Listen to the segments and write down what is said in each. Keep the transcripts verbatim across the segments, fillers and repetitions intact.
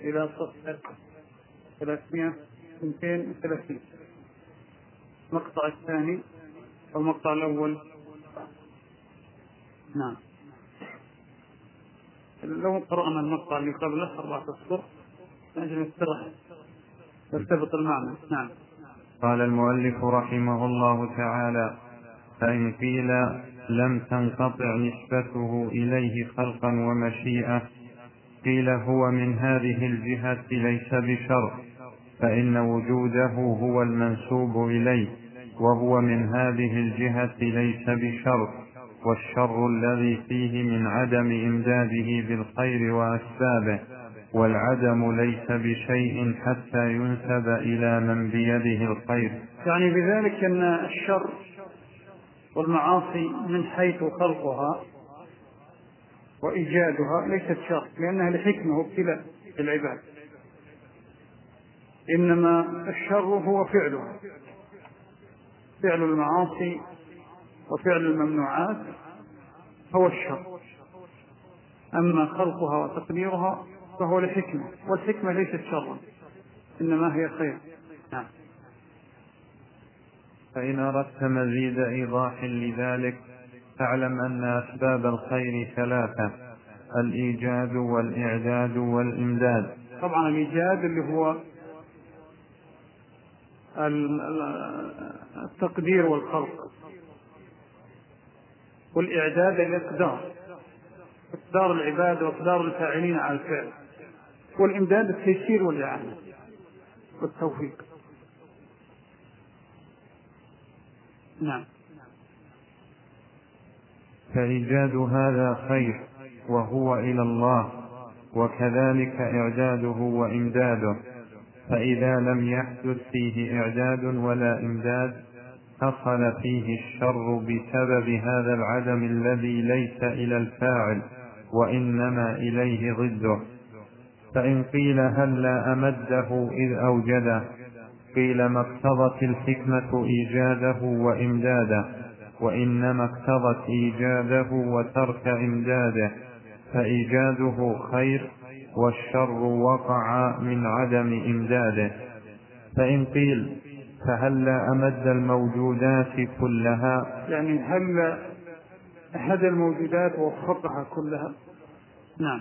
إلى صفحة ثلاثمائة واثنين وثلاثين. المقطع الثاني أو المقطع الأول. نعم، لو قرأنا المقطع اللي قبله أربعة أسطر نجم السرح يرتبط المعنى. نعم. قال المؤلف رحمه الله تعالى: فإن قيل لم تنقطع نسبته إليه خلقا ومشيئة، قيل هو من هذه الجهة ليس بشر، فإن وجوده هو المنسوب إليه، وهو من هذه الجهة ليس بشر، والشر الذي فيه من عدم إمداده بالخير وأسبابه، والعدم ليس بشيء حتى ينسب إلى من بيده الخير. يعني بذلك أن الشر والمعاصي من حيث خلقها وإيجادها ليست شر، لأنها لحكمة وابتلاء للعباد، إنما الشر هو فعلها، فعل المعاصي وفعل الممنوعات هو الشر، أما خلقها وتقديرها فهو لحكمة، والحكمة ليست شرا إنما هي خير. نعم. فإن أردت مزيد إيضاح لذلك فاعلم أن أسباب الخير ثلاثة: الإيجاد والإعداد والإمداد. طبعا الإيجاد اللي هو التقدير والخلق، والإعداد الإقدار، إقدار العباد وإقدار الفاعلين على الفعل، والإمداد التيسير والإعانة والتوفيق. نعم. فإيجاد هذا خير وهو إلى الله، وكذلك إعداده وإمداده، فإذا لم يحدث فيه إعداد ولا إمداد حصل فيه الشر بسبب هذا العدم الذي ليس إلى الفاعل وإنما إليه ضده. فإن قيل هل لا أمده إذ أوجده، قيل ما اقتضت الحكمة إيجاده وإمداده، وإنما اقتضت إيجاده وترك إمداده، فإيجاده خير والشر وقع من عدم إمداده. فإن قيل فهل لا أمد الموجودات كلها، يعني هل أحد الموجودات وفقها كلها؟ نعم.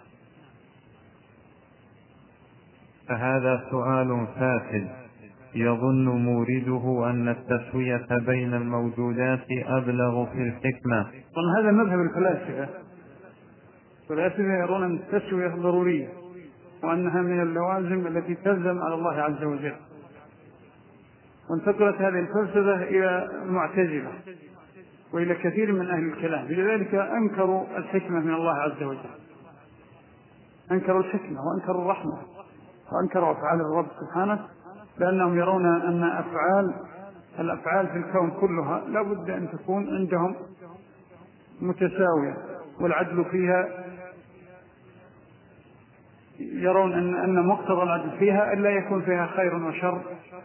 فهذا سؤال فاسد يظن مورده أن التسوية بين الموجودات أبلغ في الحكمة. طبعا هذا مذهب الفلاسفة، الفلاسفة يرون أن التسوية ضرورية وأنها من اللوازم التي تلزم على الله عز وجل، وانتقلت هذه الفلسفة إلى المعتزلة وإلى كثير من أهل الكلام، لذلك أنكروا الحكمة من الله عز وجل، أنكروا الحكمة وأنكروا الرحمة وأنكروا أفعال الرب سبحانه، لأنهم يرون أن أفعال الأفعال في الكون كلها لا بد أن تكون عندهم متساوية، والعدل فيها يرون أن أن مقتضى العدل فيها ألا يكون فيها خير وشر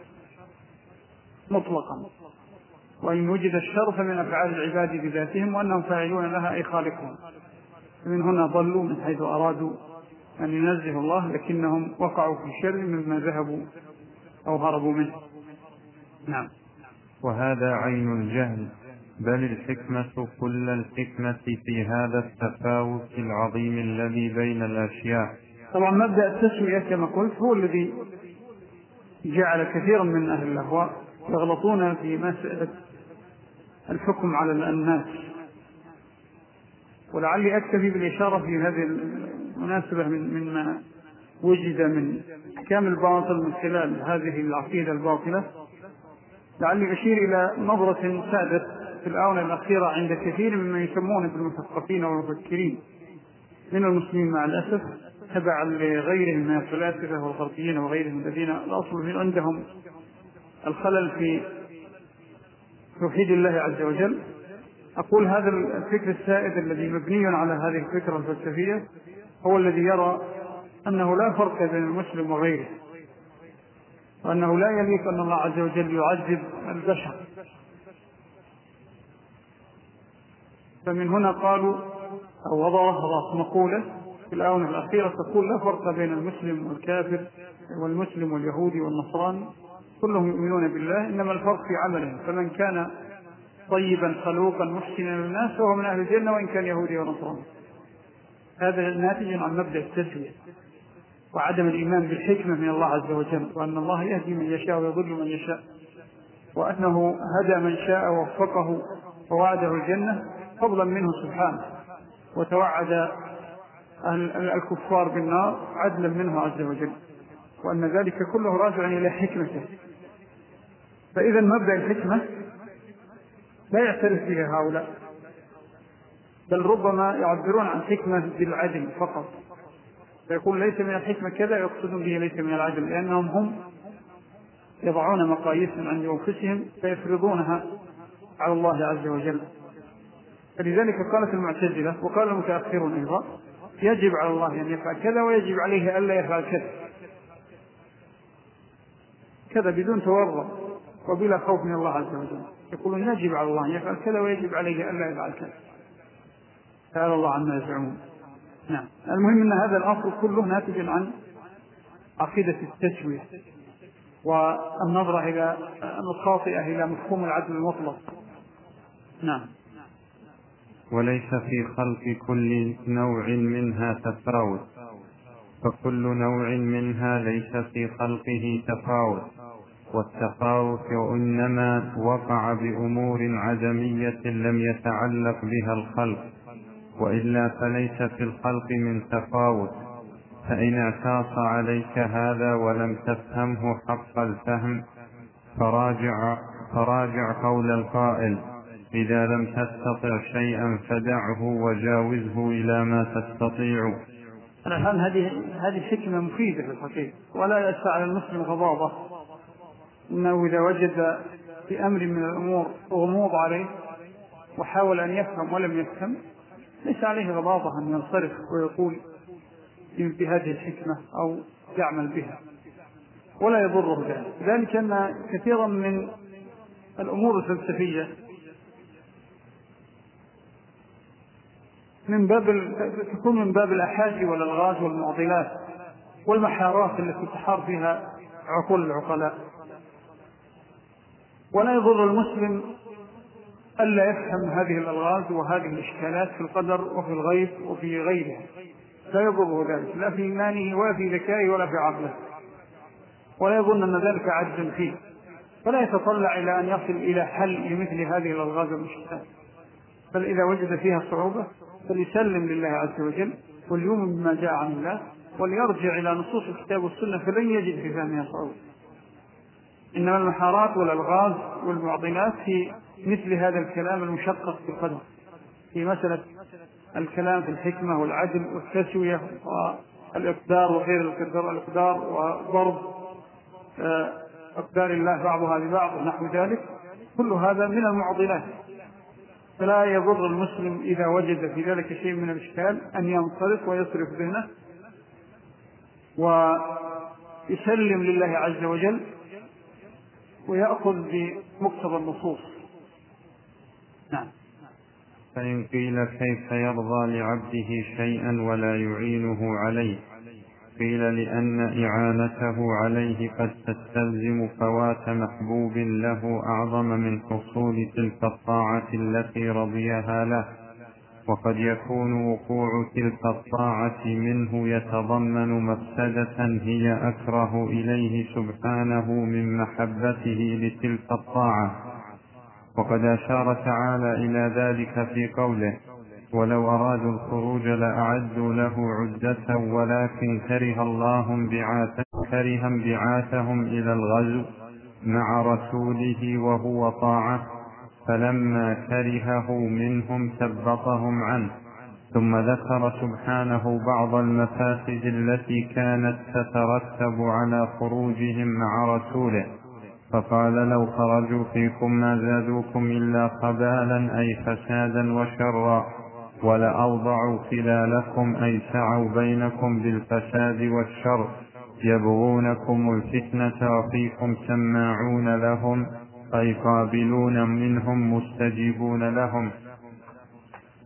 مطلقا، وإن وجد الشر فمن أفعال العباد بذاتهم وأنهم فاعلون لها أي خالقهم. من هنا ضلوا من حيث أرادوا أن ينزهوا الله، لكنهم وقعوا في شر مما ذهبوا أو هربوا منه. نعم. وهذا عين الجهل، بل الحكمة كل الحكمة في هذا التفاوت العظيم الذي بين الأشياء. طبعا مبدأ التسوية كما قلت هو الذي جعل كثيرا من أهل الأهواء يغلطون في مسألة الحكم على الناس، ولعلي أكتفي بالإشارة في هذه المناسبة من مما وجد من أحكام الباطل من خلال هذه العقيدة الباطلة. لعلي أشير إلى نظرة سادت في الآونة الأخيرة عند كثير ممن يسمون بالمثقفين والمفكرين من المسلمين مع الأسف، تبعا لغيرهم من الفلاسفة والغربيين وغيرهم الذين الأصل عندهم الخلل في توحيد الله عز وجل. أقول هذا الفكر السائد الذي مبني على هذه الفكرة الفلسفية هو الذي يرى أنه لا فرق بين المسلم وغيره، وأنه لا يليق أن الله عز وجل يعذب البشر. فمن هنا قالوا أو وضعوا مقولة في الآونة الأخيرة تقول لا فرق بين المسلم والكافر والمسلم واليهودي والنصراني، كلهم يؤمنون بالله، إنما الفرق في عملهم، فمن كان طيبا خلوقا محسنا للناس فهو من أهل الجنة وإن كان يهودي ونصراني. هذا ناتج عن مبدأ التسوية وعدم الإيمان بالحكمة من الله عز وجل، وأن الله يهدي من يشاء ويضل من يشاء، وأنه هدى من شاء ووفقه ووعده الجنة فضلا منه سبحانه، وتوعد الكفار بالنار عدلا منه عز وجل، وأن ذلك كله راجع إلى حكمته. فإذا مبدأ الحكمة لا يعترف به هؤلاء، بل ربما يعبرون عن حكمة بالعدل فقط، فيقول ليس من الحكمة كذا، يقصدون به ليس من العدل، لأنهم هم يضعون مقاييس عند أنفسهم فيفرضونها على الله عز وجل. فلذلك قالت المعتزلة وقال المتأخرون أيضا يجب على الله أن يفعل كذا ويجب عليه ألا يفعل كذا، كذا بدون تورط وبلا خوف من الله عز وجل، يقولون يجب على الله أن يفعل كذا ويجب عليه ألا يفعل كذا، تعالى الله عما يزعمون. نعم، المهم أن هذا الأصل كله ناتج عن عقيدة التسوية والنظرة إلى الخاطئة إلى مفهوم العدل المطلق. نعم. وليس في خلق كل نوع منها تفاوت، فكل نوع منها ليس في خلقه تفاوت، والتفاوت إنما وقع بأمور عدمية لم يتعلق بها الخلق، وإلا فليس في الخلق من تفاوت. فإن اعتاص عليك هذا ولم تفهمه حق الفهم فراجع, فراجع قول القائل إذا لم تستطع شيئا فدعه وجاوزه إلى ما تستطيع. الآن هذه هذه حكمة مفيدة في الحقيقة، ولا يسع على المسلم غضاضة إنه إذا وجد في أمر من الأمور غموض عليه وحاول أن يفهم ولم يفهم، ليس عليه غضاضة أن ينصرف ويقول بهذه الحكمة أو يعمل بها، ولا يضره ذلك. ذلك أن كثيرا من الأمور الفلسفية من باب تكون من باب الأحاجي والألغاز والمعضلات والمحارات التي تحار فيها عقول العقلاء، ولا يضر المسلم ألا يفهم هذه الألغاز وهذه الإشكالات في القدر وفي الغيب وفي غيرها، لا يضره ذلك لا في إيمانه ولا في ذكائه ولا في عقله، ولا يظن أن ذلك عجز فيه، فلا يتطلع إلى أن يصل إلى حل لمثل هذه الألغاز والإشكالات، بل إذا وجد فيها صعوبة فليسلم لله عز وجل وليؤمن بما جاء عن الله وليرجع إلى نصوص الكتاب والسنة، فلن يجد في فهمها صعوبة. إنما المحارات والألغاز والمعضلات في مثل هذا الكلام المشقق في القدر، في مسألة الكلام في الحكمة والعدل والتسوية والإقدار وغير الإقدار وضرب أقدار الله بعضها ببعض ونحو ذلك، كل هذا من المعضلات. فلا يضر المسلم إذا وجد في ذلك شيء من الإشكال أن ينصرف ويصرف ذهنه ويسلم لله عز وجل ويأخذ بمقتضى النصوص. نعم. فإن قيل كيف يرضى لعبده شيئا ولا يعينه عليه؟ قيل لأن إعانته عليه قد تستلزم فوات محبوب له أعظم من حصول تلك الطاعة التي رضيها له، وقد يكون وقوع تلك الطاعة منه يتضمن مفسدة هي أكره إليه سبحانه من محبته لتلك الطاعة. وقد أشار تعالى إلى ذلك في قوله ولو أرادوا الخروج لأعدوا له عدة ولكن كره الله كره انبعاثهم إلى الغزو مع رسوله وهو طاعة، فلما كرهه منهم ثبطهم عنه. ثم ذكر سبحانه بعض المفاسد التي كانت تترتب على خروجهم مع رسوله، فقال لو خرجوا فيكم ما زادوكم إلا خبالا أي فسادا وشرا، ولأوضعوا خلالكم أي سعوا بينكم بالفساد والشر، يبغونكم الفتنة وفيكم سماعون لهم أي قابلون منهم مستجيبون لهم.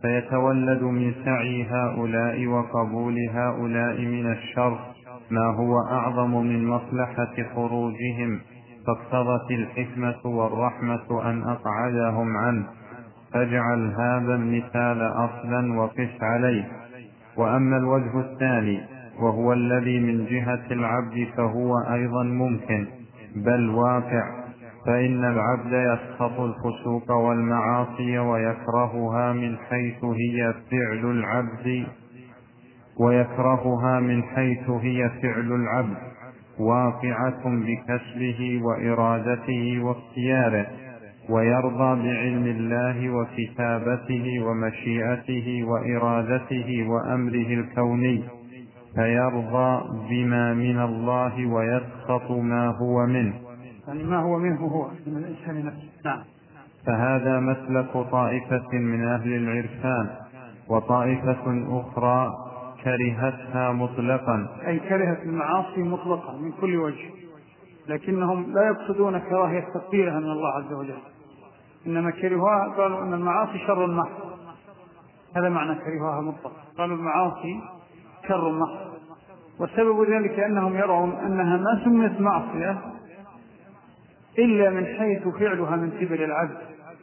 فيتولد من سعي هؤلاء وقبول هؤلاء من الشر ما هو أعظم من مصلحة خروجهم، فاقتضت الحكمة والرحمة أن أقعدهم عنه، فاجعل هذا المثال أصلا وقس عليه. وأما الوجه الثاني وهو الذي من جهة العبد فهو أيضا ممكن بل واقع، فإن العبد يسخط الفسوق والمعاصي ويكرهها من حيث هي فعل العبد ويكرهها من حيث هي فعل العبد واقعة بكسبه وإرادته واختياره، ويرضى بعلم الله وكتابته ومشيئته وإرادته وأمره الكوني، فيرضى بما من الله ويسخط ما هو منه، يعني ما هو منه هو من الإنسان نفسه. نعم. فهذا مسلك طائفة من أهل العرفان، وطائفة أخرى كرهتها مطلقا، أي كرهت المعاصي مطلقا من كل وجه، لكنهم لا يقصدون كراهية تقديرها من الله عز وجل، إنما كرهوها قالوا أن المعاصي شر محض، هذا معنى كرهوها مطلقا، قالوا المعاصي شر محض. والسبب ذلك أنهم يرون أنها ما سميت معصية إلا من حيث فعلها من قبل العبد،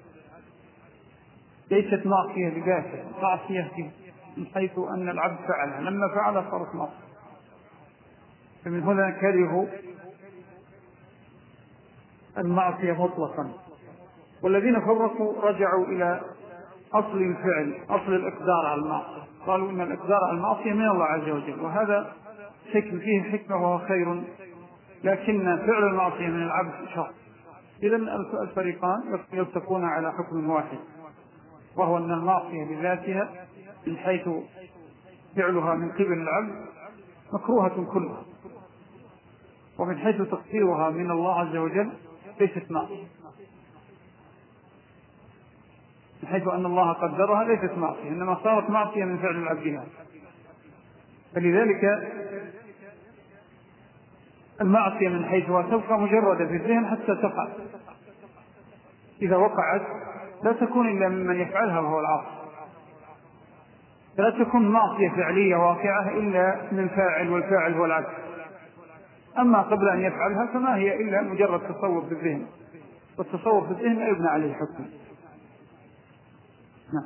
ليست معصية بذاتها، معصية من حيث أن العبد فعلها، لما فعلها صارت معصية. فمن هنا كرهوا المعصية مطلقا. والذين فرقوا رجعوا إلى أصل الفعل، أصل الإقدار على المعصية، قالوا إن الإقدار على المعصية من الله عز وجل، وهذا شكل فيه حكمة وهو خير، لكن فعل المعصية من العبد شر. إذن الفريقان يلتقون على حكم واحد، وهو أن المعصية بذاتها من حيث فعلها من قبل العبد مكروهة كلها، ومن حيث تقديرها من الله عز وجل ليست معصية، من حيث أن الله قدرها ليست معصية، إنما صارت معصية من فعل العبد. فلذلك المعصية من حيثها تبقى مجردة في الذهن حتى تقع، إذا وقعت لا تكون إلا ممن يفعلها وهو العاصي، فلا تكون معصية فعلية واقعة إلا من فاعل، والفاعل هو العبد. أما قبل أن يفعلها فما هي إلا مجرد تصور في الذهن، والتصور في الذهن لا يبنى عليه حكم. نعم.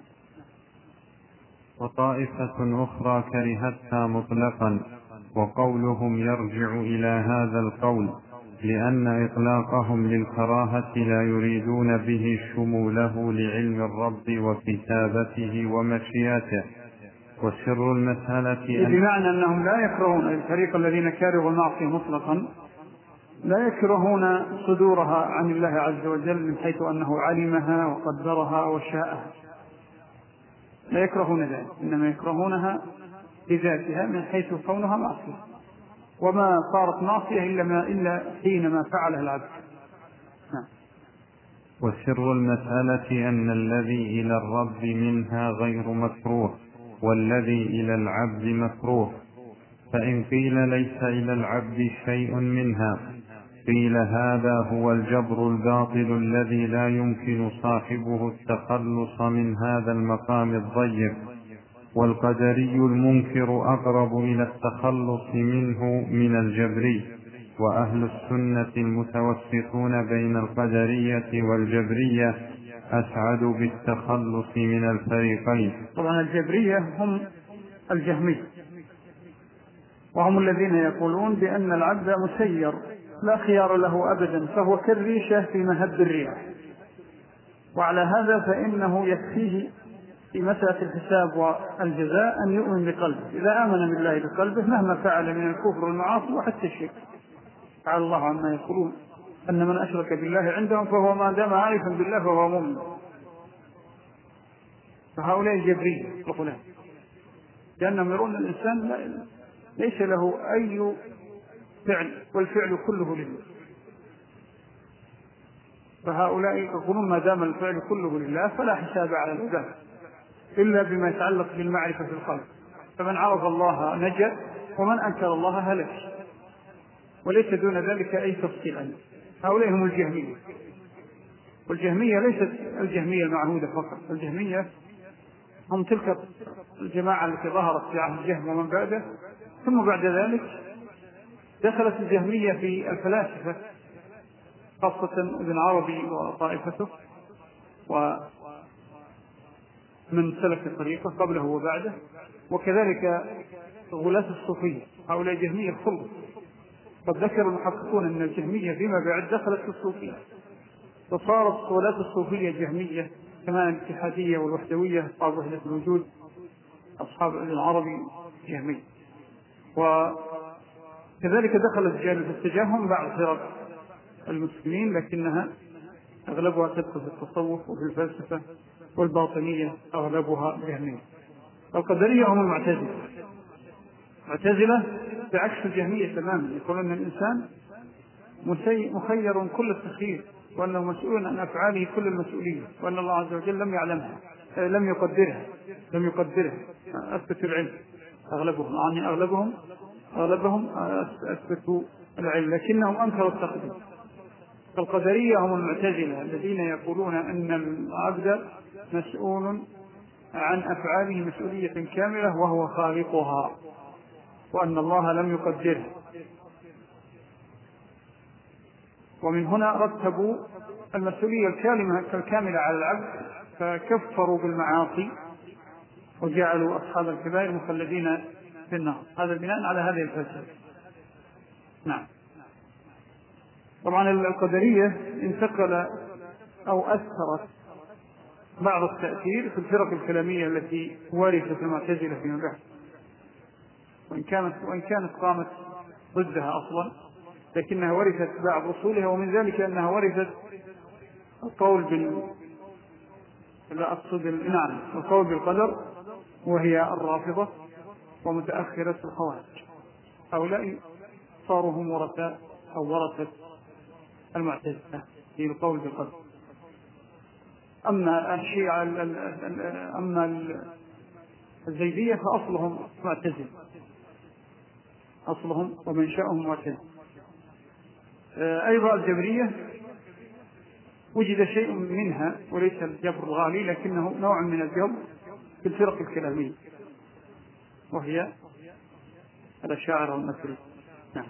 وطائفة أخرى كرهتها مطلقا، وقولهم يرجع إلى هذا القول، لأن إطلاقهم للكراهة لا يريدون به شموله لعلم الرب وكتابته ومشيئته. وسر المسألة أن بمعنى أنهم لا يكرهون، الفريق الذين كرهوا المعصية مطلقا لا يكرهون صدورها عن الله عز وجل من حيث أنه علمها وقدرها وشاءها، لا يكرهون ذلك، إنما يكرهونها بذاتها من حيث كونها معصية، وما صارت معصية إلا, ما إلا حينما فعلها العبد. نعم. وسر المسألة أن الذي إلى الرب منها غير مكروه، والذي إلى العبد مكروه، فإن قيل ليس إلى العبد شيء منها قيل هذا هو الجبر الباطل الذي لا يمكن صاحبه التخلص من هذا المقام الضيق، والقدري المنكر أقرب إلى التخلص منه من الجبري، وأهل السنة المتوسطون بين القدرية والجبرية أسعد بالتخلص من الفريقين. طبعا الجبرية هم الجهمية، وهم الذين يقولون بأن العبد مسير لا خيار له أبدا، فهو كالريشة في مهب الرياح، وعلى هذا فإنه يكفيه في مسألة الحساب والجزاء أن يؤمن بقلبه، إذا آمن بالله بقلبه مهما فعل من الكفر والمعاصي وحتى الشرك. تعالى الله عما يقولون أن من أشرك بالله عندهم فهو ما دام عارفا بالله فهو مؤمن. فهؤلاء الجبرية يقولون لأنهم يرون الإنسان ليس له أي فعل، والفعل كله لله، فهؤلاء يقولون ما دام الفعل كله لله فلا حساب على العباد إلا بما يتعلق بالمعرفة في القلب، فمن عرف الله نجا ومن أنكر الله هلك، وليس دون ذلك أي تفصيل عنه. هؤلاء هم الجهمية، والجهمية ليست الجهمية المعهودة فقط، الجهمية هم تلك الجماعة التي ظهرت في عهد الجهم ومن بعده. ثم بعد ذلك دخلت الجهمية في الفلاسفة، خاصة ابن عربي وطائفته ومن سلك الطريقة قبله وبعده، وكذلك غلاة الصوفية، هؤلاء جهمية الخلق. قد ذكر المحققون أن الجهمية فيما بعد دخلت في الصوفية، فصارت غلاة الصوفية جهمية، كما الاتحادية والوحدوية أصحاب وحدة الوجود، أصحاب ابن العربي جهمية. وكذلك دخلت جانب التجاهم بعض فرق المسلمين، لكنها أغلبها تدخل في التصوف وفي الفلسفة، والباطنية أغلبها جهمية. القدرية هم المعتزلة. معتزلة بعكس الجهمية تماما، يقولون أن الإنسان مخير كل التخيير، وأنه مسؤول عن أفعاله كل المسؤولية، وأن الله عز وجل لم يعلمها، لم يقدرها لم يقدرها أثبتوا العلم. أغلبهم يعني أغلبهم أغلبهم أثبتوا العلم، لكنهم أنكروا التقدير. القدرية هم المعتزلة الذين يقولون أن العبد مسؤول عن أفعاله مسؤولية كاملة وهو خالقها، وأن الله لم يقدرها. ومن هنا رتبوا المسؤولية الكاملة على العبد، فكفروا بالمعاصي وجعلوا أصحاب الكبائر مخلدين في النار. هذا بناء على هذه الفلسفة. نعم. طبعا القدرية انتقل أو أثرت بعض التأثير في الفرق الكلامية التي ورثت المعتزلة فيما بعد، وإن كانت وإن كانت قامت ضدها أصلا، لكنها ورثت بعض أصولها، ومن ذلك أنها ورثت القول بال لا أقصد نعم القول بالقدر، وهي الرافضة ومتأخرة الخوارج. هؤلاء صاروا هم ورثاء أو ورثة المعتزلة في القول بالقدر. أما الشيعة أما الزيدية فأصلهم معتزلة، أصلهم ومنشأهم معتزلة. أيضا الجبرية وجد شيء منها وليس الجبر الغالي، لكنه نوع من الجبر في الفرق الكلامية، وهي الأشاعرة والماتريدية. نعم.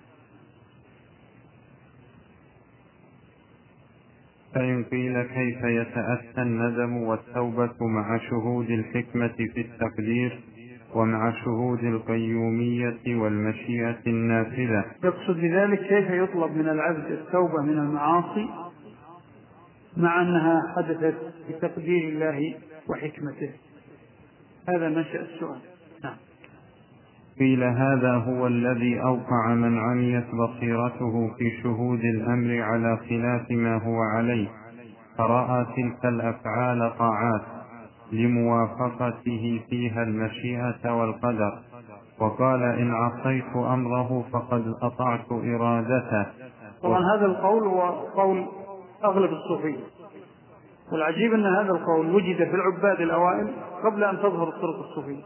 فإن قيل كيف يتأتى الندم والتوبة مع شهود الحكمة في التقدير ومع شهود القيومية والمشيئة النافذة؟ يقصد بذلك كيف يطلب من العبد التوبة من المعاصي مع أنها حدثت بتقدير الله وحكمته. هذا منشأ السؤال. نعم. قيل هذا هو الذي أوقع من عميت بصيرته في شهود الأمر على خلاف ما هو عليه، فرأى تلك الأفعال طاعات لموافقته فيها المشيئة والقدر، وقال إن عصيت أمره فقد أطعت إرادته. طبعا هذا القول هو قول أغلب الصوفية، والعجيب أن هذا القول وجد في العباد الأوائل قبل أن تظهر الطرق الصوفية.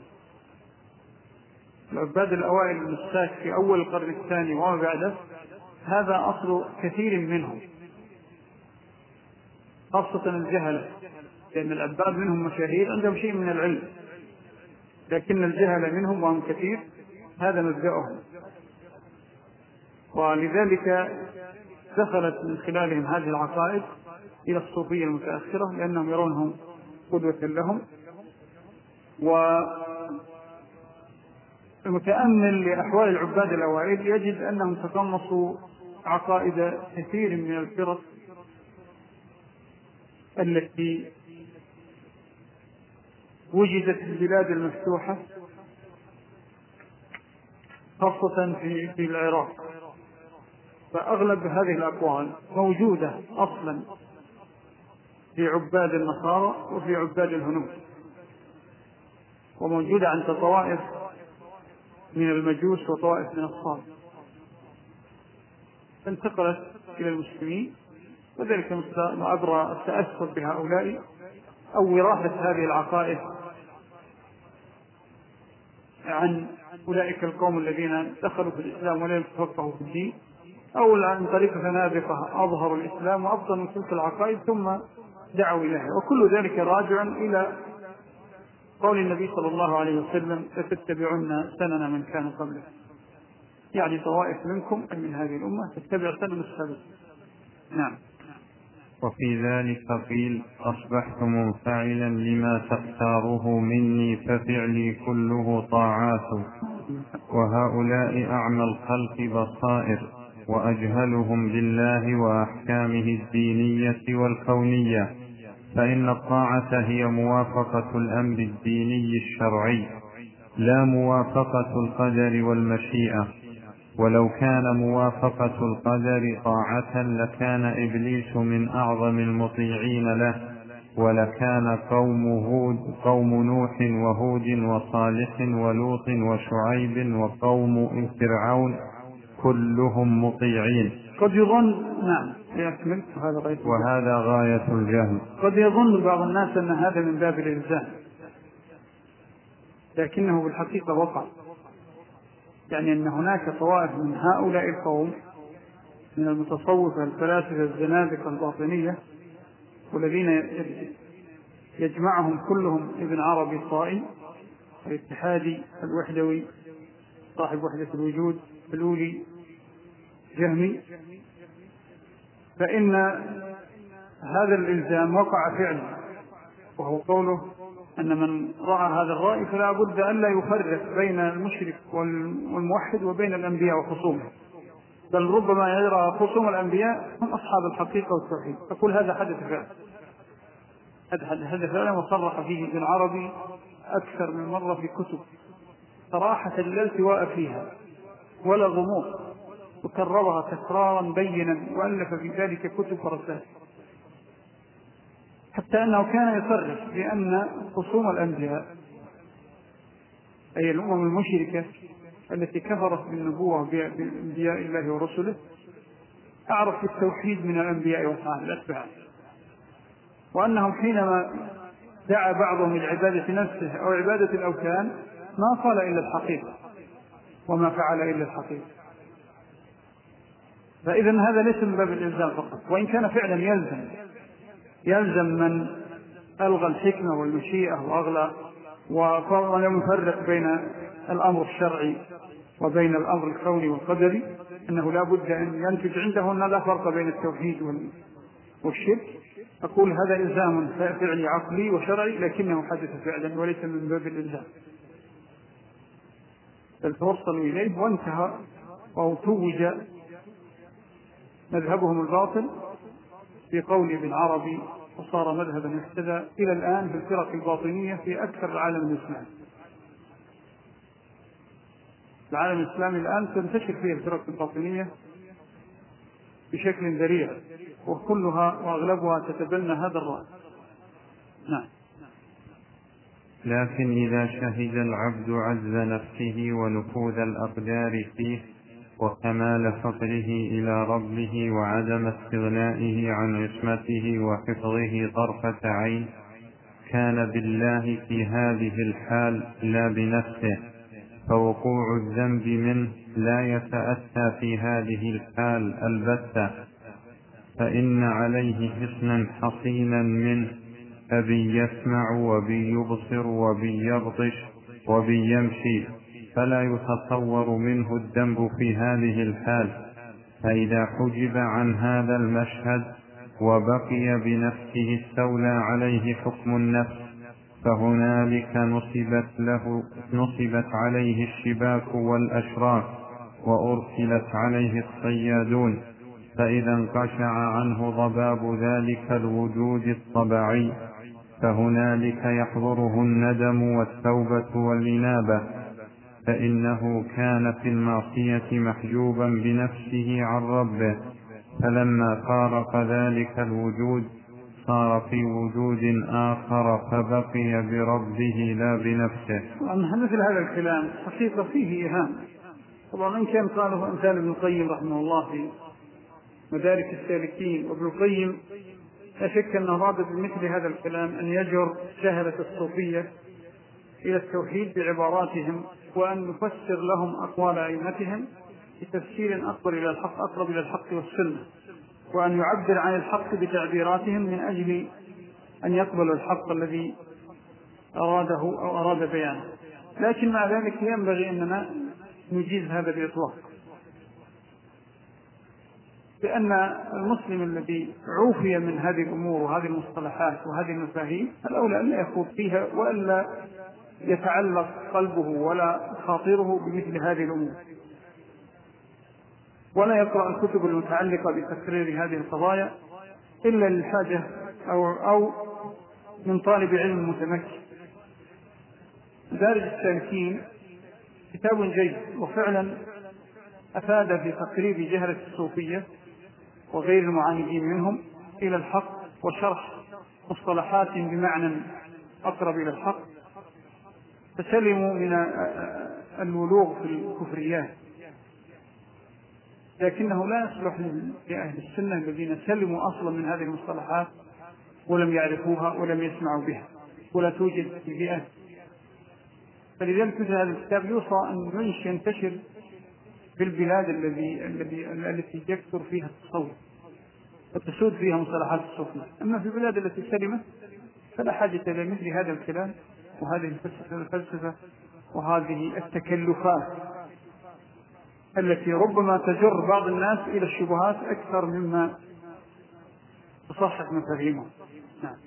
العباد الأوائل المساك في أول القرن الثاني وما بعده، هذا أصل كثير منهم، خاصة الجهلة، لأن العباد منهم مشاهير عندهم شيء من العلم، لكن الجهلة منهم وهم كثير، هذا مبدأهم. ولذلك دخلت من خلالهم هذه العقائد إلى الصوفية المتأخرة، لأنهم يرونهم قدوة لهم. والمتأمل لأحوال العباد الأوائل يجد أنهم تقمصوا عقائد كثير من الفرق التي وجدت في البلاد المفتوحة، خاصة في في العراق. فأغلب هذه الأقوال موجودة أصلا في عباد النصارى وفي عباد الهنود، وموجودة عند طوائف من المجوس وطوائف من الصاب، انتقلت إلى المسلمين، وذلك عبر التأثر بهؤلاء أو وراثة هذه العقائد عن أولئك القوم الذين دخلوا في الإسلام ولم يتفقهوا في الدين، أو عن طريق فنادقة أظهروا الإسلام وأبطنوا تلك العقائد ثم دعوا إليها. وكل ذلك راجع إلى قول النبي صلى الله عليه وسلم لتتبعن سنن من كان قبله، يعني طوائف منكم أي من هذه الأمة تتبع سنن السابق. نعم. وفي ذلك قيل أصبحت منفعلا لما تختاره مني ففعلي كله طاعات، وهؤلاء أعمى الخلق بصائر وأجهلهم بالله وأحكامه الدينية والكونية، فإن الطاعة هي موافقة الأمر الديني الشرعي لا موافقة القدر والمشيئة، ولو كان موافقة القدر طاعة لكان إبليس من أعظم المطيعين له، ولكان قوم هود قوم نوح وهود وصالح ولوط وشعيب وقوم فرعون كلهم مطيعين. قد يظن نعم يكمل هذا غاية وهذا غاية الجهل. قد يظن بعض الناس أن هذا من باب الإلزام، لكنه بالحقيقة وقع، يعني أن هناك طوائف من هؤلاء القوم من المتصوفة الفلاسفة الزنادقة الباطنية، والذين يجمعهم كلهم ابن عربي الطائي الاتحادي الوحدوي صاحب وحدة الوجود الأولي جهمي، فإن هذا الإلزام وقع فعلا، وهو قوله أن من رأى هذا الرأي فلا بد أن لا يفرق بين المشرك والموحد وبين الأنبياء وخصومه، بل ربما يرى خصوم الأنبياء هم أصحاب الحقيقة والتوحيد، فكل هذا حدث فعلا هذا حدث فعلا وصرح فيه ابن عربي أكثر من مرة في كتب صراحة لا التواء فيها ولا غموض، وكررها تكرارا بينا وألف في ذلك كتب ورسائل، حتى أنه كان يصرح بأن خصوم الأنبياء أي الأمم المشركة التي كفرت بالنبوة بأنبياء الله ورسله أعرف التوحيد من الأنبياء والصالحين الأتباع، وأنهم حينما دعا بعضهم إلى عبادة نفسه أو عبادة الأوثان ما قال إلا الحقيقة وما فعل إلا الحقيقة. فإذا هذا ليس من باب الإلزام فقط، وإن كان فعلا يلزم يلزم من ألغى الحكمة والمشيئة وأغلى ولم يفرق بين الأمر الشرعي وبين الأمر الكوني والقدري، أنه لا بد أن ينتج عنده أن لا فرق بين التوحيد والشرك. أقول هذا إلزام فعلي عقلي وشرعي لكنه حدث فعلا وليس من باب الإلزام، بل توصلوا إليه وانتهى أو توج مذهبهم الباطل في قول ابن عربي وصار مذهبا يهتدى إلى الآن في الفرق الباطنية في أكثر العالم الإسلامي. العالم الإسلامي الآن تنتشر فيه الفرق الباطنية بشكل ذريع، وكلها وأغلبها تتبنى هذا الرأي. نعم. لكن إذا شهد العبد عجز نفسه ونفوذ الأقدار فيه وكمال فقره إلى ربه وعدم استغنائه عن عصمته وحفظه طرفة عين، كان بالله في هذه الحال لا بنفسه، فوقوع الذنب منه لا يتأتى في هذه الحال البتة، فإن عليه حسنا حصينا منه، أبي يسمع وبي يبصر وبي يبطش وبي يمشي، فلا يتصور منه الذنب في هذه الحال. فإذا حجب عن هذا المشهد وبقي بنفسه استولى عليه حكم النفس، فهنالك نصبت له نصبت عليه الشباك والأشراك وأرسلت عليه الصيادون، فإذا انقشع عنه ضباب ذلك الوجود الطبيعي فهنالك يحضره الندم والتوبة والإنابة، فإنه كان في المعصية محجوبا بنفسه عن ربه، فلما فارق ذلك الوجود صار في وجود آخر فبقي بربه لا بنفسه. مثل هذا الكلام حقيقة فيه إيهام، طبعا إن كان قاله أمثال ابن القيم رحمه الله في مدارك السالكين، وابن القيم لا شك أنه راد بمثل هذا الكلام أن يجر جهلة الصوفية إلى التوحيد بعباراتهم، وأن يفسر لهم أقوال أئمتهم بتفسير أقرب إلى الحق أقرب إلى الحق والسنة، وأن يعبر عن الحق بتعبيراتهم من أجل أن يقبلوا الحق الذي أراده أو أراد بيانه. لكن مع ذلك ينبغي أننا نجيز هذا بإطلاق، لأن المسلم الذي عوفي من هذه الأمور وهذه المصطلحات وهذه المفاهيم الأولى أن لا يخوض فيها وألا يتعلق قلبه ولا خاطره بمثل هذه الأمور، ولا يقرأ الكتب المتعلقة بتكرير هذه القضايا إلا للحاجة أو, أو من طالب علم متمكن. دارج السالكين كتاب جيد وفعلا أفاد في تقريب جهلة الصوفية وغير المعاندين منهم إلى الحق وشرح مصطلحات بمعنى أقرب إلى الحق، فسلموا من الولوغ في الكفريات. لكنه لا يصلح لأهل السنة الذين سلموا أصلا من هذه المصطلحات ولم يعرفوها ولم يسمعوا بها ولا توجد في بيئة. فلذلك مثل هذا الكتاب يوصى أن ينتشر في البلاد الذي الذي التي يكثر فيها التصوف وتسود فيها مصطلحات الصوفية. أما في البلاد التي سلمت فلا حاجة إلى مثل هذا الكلام وهذه الفلسفة وهذه التكلفات التي ربما تجر بعض الناس إلى الشبهات أكثر مما تصحح مفاهيمهم. نعم.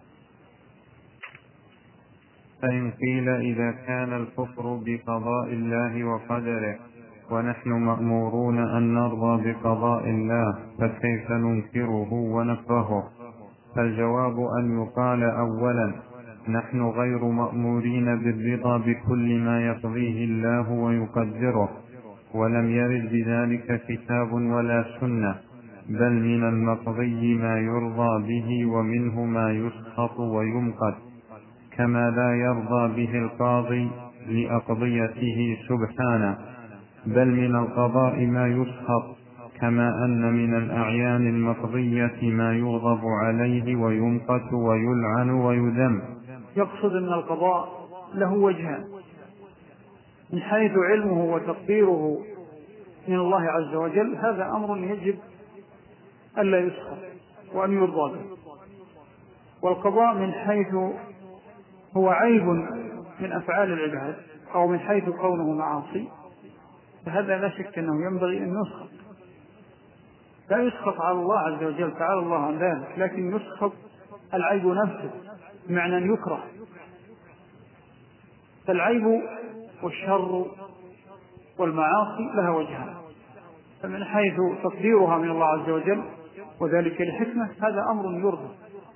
فإن قيل إذا كان الكفر بقضاء الله وقدره ونحن مأمورون أن نرضى بقضاء الله فكيف ننكره ونكرهه؟ فالجواب أن يقال أولا نحن غير مأمورين بالرضا بكل ما يقضيه الله ويقدره، ولم يرد بذلك كتاب ولا سنة، بل من المقضي ما يرضى به ومنه ما يسخط ويمقت، كما لا يرضى به القاضي لأقضيته سبحانه، بل من القضاء ما يسخط، كما أن من الأعيان المقضية ما يغضب عليه ويمقت ويلعن ويذم. يقصد أن القضاء له وجهان، من حيث علمه وتقديره من الله عز وجل هذا أمر يجب ألا يسخط وأن يرضى به، والقضاء من حيث هو عيب من أفعال العباد أو من حيث كونه معاصي فهذا لا شك أنه ينبغي أن يسخط. لا يسخط على الله عز وجل تعالى الله عن ذلك، لكن يسخط العيب نفسه بمعنى أن يكره. فالعيب والشر والمعاصي لها وجهان، فمن حيث تقديرها من الله عز وجل وذلك لحكمة هذا أمر يرضى.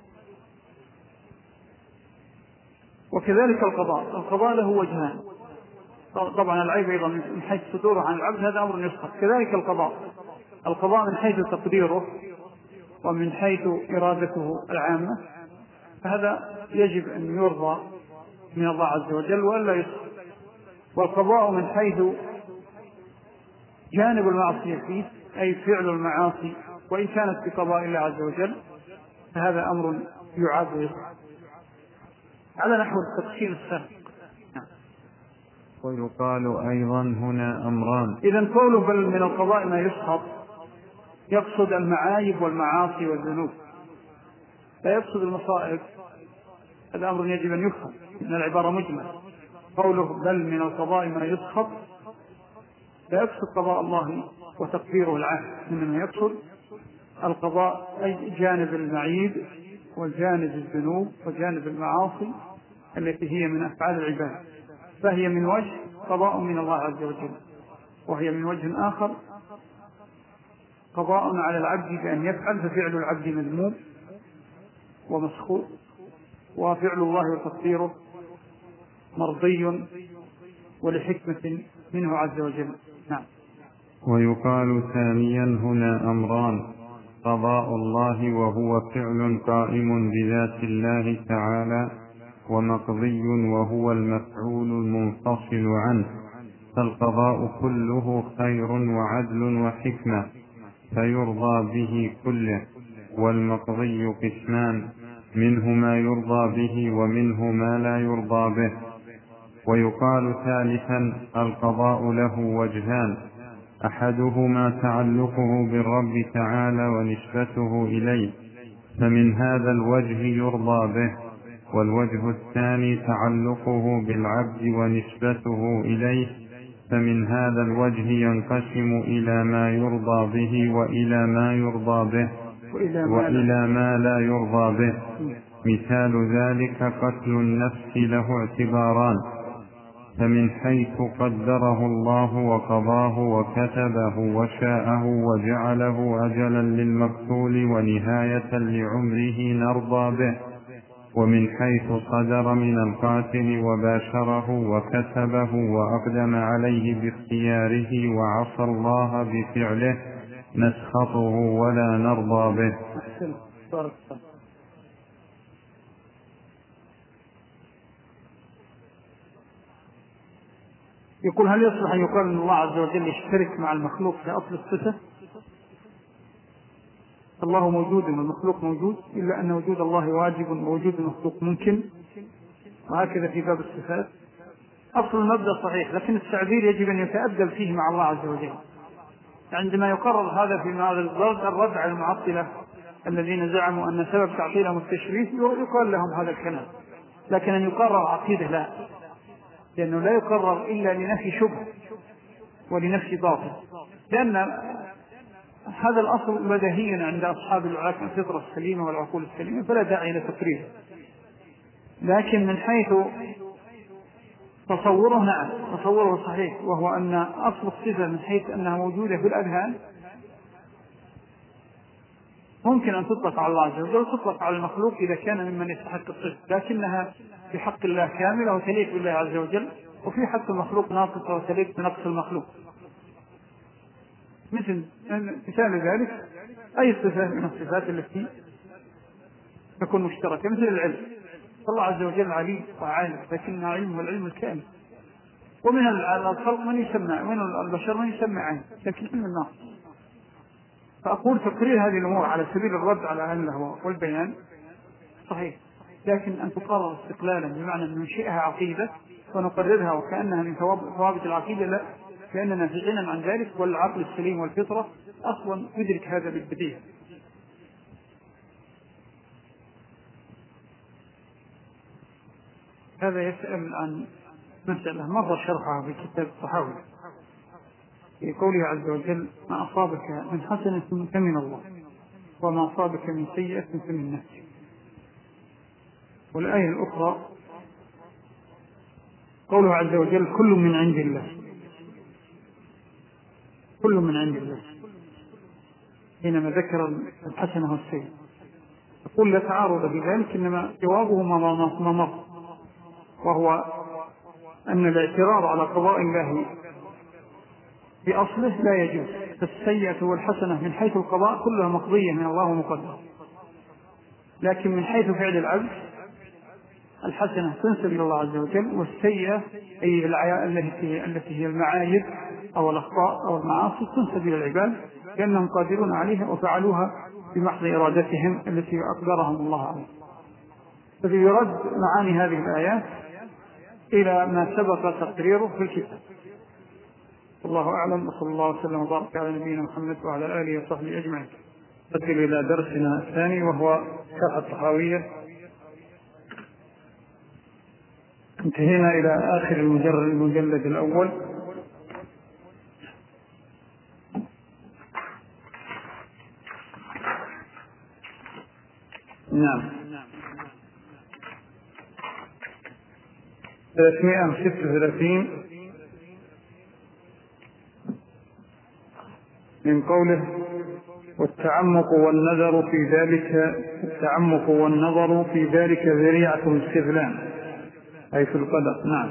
وكذلك القضاء، القضاء له وجهان، طبعا العيب أيضا من حيث صدوره عن العبد هذا أمر يسخط. كذلك القضاء، القضاء من حيث تقديره ومن حيث إرادته العامة فهذا يجب أن يرضى من الله عز وجل وألا يسخط. والقضاء من حيث جانب المعصية فيه أي فعل المعاصي وإن كانت بقضاء الله عز وجل فهذا أمر يعاد ويسخط على نحو التقسيم السابق. ويقال أيضا هنا أمران. إذن قوله بل من القضاء ما يسخط يقصد المعايب والمعاصي والذنوب، لا يقصد المصائب، هذا أمر يجب أن يفهم من العبارة مجمل. قوله بل من القضاء ما يسخط لا يقصد قضاء الله وتقديره العام، إنما يقصد القضاء أي جانب المعيب وجانب الذنوب وجانب المعاصي التي هي من أفعال العباد، فهي من وجه قضاء من الله عز وجل، وهي من وجه آخر قضاء على العبد بأن يفعل، ففعل العبد مذموم ومسخوط، وفعل الله وتقديره مرضي ولحكمة منه عز وجل. نعم. ويقال ثانيا هنا أمران: قضاء الله وهو فعل قائم بذات الله تعالى، ومقضي وهو المفعول المنفصل عنه، فالقضاء كله خير وعدل وحكمة فيرضى به كله، والمقضي قسمان: منه ما يرضى به ومنه ما لا يرضى به. ويقال ثالثا: القضاء له وجهان: أحدهما تعلقه بالرب تعالى ونسبته إليه، فمن هذا الوجه يرضى به، والوجه الثاني تعلقه بالعبد ونسبته إليه، فمن هذا الوجه ينقسم إلى ما يرضى به وإلى ما يرضى به وإلى ما لا يرضى به. مثال ذلك قتل النفس له اعتباران: فمن حيث قدره الله وقضاه وكتبه وشاءه وجعله أجلا للمقتول ونهاية لعمره نرضى به، ومن حيث صدر من القاتل وباشره وكتبه وأقدم عليه باختياره وعصى الله بفعله نسخطه ولا نرضى به. يقول: هل يصلح أن يقال أن الله عز وجل يشترك مع المخلوق في أصل الصفة؟ الله موجود والمخلوق موجود، إلا أن وجود الله واجب ووجود المخلوق ممكن، وهكذا في باب الصفات. أصل المبدأ صحيح، لكن التعبير يجب أن يتأدب فيه مع الله عز وجل. عندما يقرر هذا في هذا الرد على المعطلة الذين زعموا أن سبب تعطيلهم التشريف، يقال لهم هذا الكلام، لكن أن يقرر عقيدة لا، لأنه لا يقرر إلا لنفي شبه ولنفي باطل، لأن هذا الأصل بديهيا عند أصحاب الفطرة السليمة والعقول السليمة، فلا داعي لتقريره. لكن من حيث تصوره، نعم تصوره صحيح، وهو أن أصل الصفة من حيث أنها موجودة في الأذهان ممكن أن تطلق على الله عز وجل وتطلق على المخلوق إذا كان ممن يستحق الصفة، لكنها في حق الله كاملة وتليق بالله عز وجل، وفي حق المخلوق ناقصة وتليق بنقص المخلوق. مثل مثال ذلك أي صفة من الصفات التي تكون مشتركة، مثل العلم، الله عز وجل عليم وعالم، لكنه علم والعلم الكامل. ومن الخلق من يسمى، من البشر من يسمى عين، لكن علم الناقص. فأقول تقرير هذه الأمور على سبيل الرد على أهله والبيان صحيح، لكن أن تقرر استقلالا بمعنى أن ننشئها عقيدة ونقررها وكأنها من ثوابت العقيدة، لا، لأننا في غنى عن ذلك، والعقل السليم والفطرة أصلا يدرك هذا بالبديهة. هذا يسأل عن مسألة مر شرحها في كتاب الطحاوي في قوله عز وجل: ما أصابك من حسنة فمن الله وما أصابك من سيئة فمن نفسك. والآية الأخرى قوله عز وجل: كل من عند الله، كل من عند الله، حينما ذكر الحسنة والسيئة. يقول لا تعارض في ذلك، إنما جوابه ما مر، وهو أن الاعتراض على قضاء الله بأصله لا يجوز، فالسيئة والحسنة من حيث القضاء كلها مقضية من الله ومقدرة، لكن من حيث فعل العبد الحسنة تنسب إلى الله عز وجل، والسيئة أي التي هي المعايب أو الأخطاء أو المعاصي تنسب إلى العباد، لأنهم قادرون عليها وفعلوها بمحض إرادتهم التي أقدرهم الله عليها. ففي يرد معاني هذه الآيات إلى ما سبق تقريره في الكتاب. الله أعلم، وصلى الله وسلم وبارك على نبينا محمد وعلى آله وصحبه أجمعين. ننتقل إلى درسنا الثاني وهو شرح الطحاوية. انتهينا إلى آخر المجلد الأول. نعم، ثلاثمائة وستة وثلاثين من قوله: والتعمق والنظر في ذلك التعمق والنظر في ذلك ذريعة الاستغلال، أي في القدر. نعم.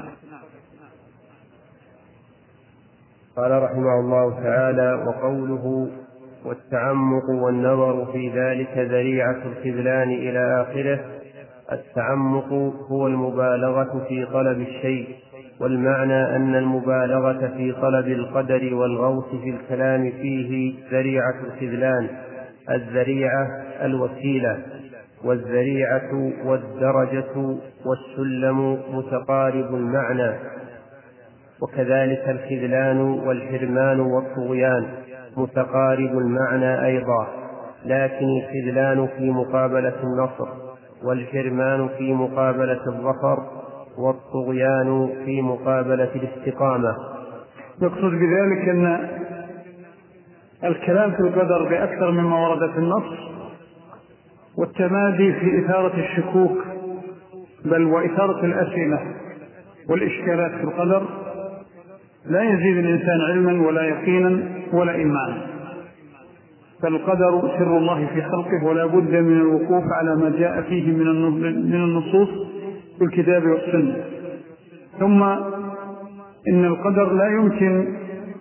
قال رحمه الله تعالى: وقوله والتعمق والنظر في ذلك ذريعة الخذلان إلى آخره. التعمق هو المبالغة في طلب الشيء، والمعنى أن المبالغة في طلب القدر والغوص في الكلام فيه ذريعة الخذلان. الذريعة الوسيلة، والذريعة والدرجة والسلم متقارب المعنى، وكذلك الخذلان والحرمان والطغيان متقارب المعنى أيضا، لكن الخذلان في مقابلة النصر، والحرمان في مقابلة الظفر، والطغيان في مقابلة الاستقامة. يقصد بذلك أن الكلام في القدر بأكثر مما ورد في النص والتمادي في إثارة الشكوك بل وإثارة الأسئلة والإشكالات في القدر لا يزيد الإنسان علما ولا يقينا ولا إيمانا. فالقدر سر الله في خلقه ولا بد من الوقوف على ما جاء فيه من النصوص في الكتاب والسنة. ثم إن القدر لا يمكن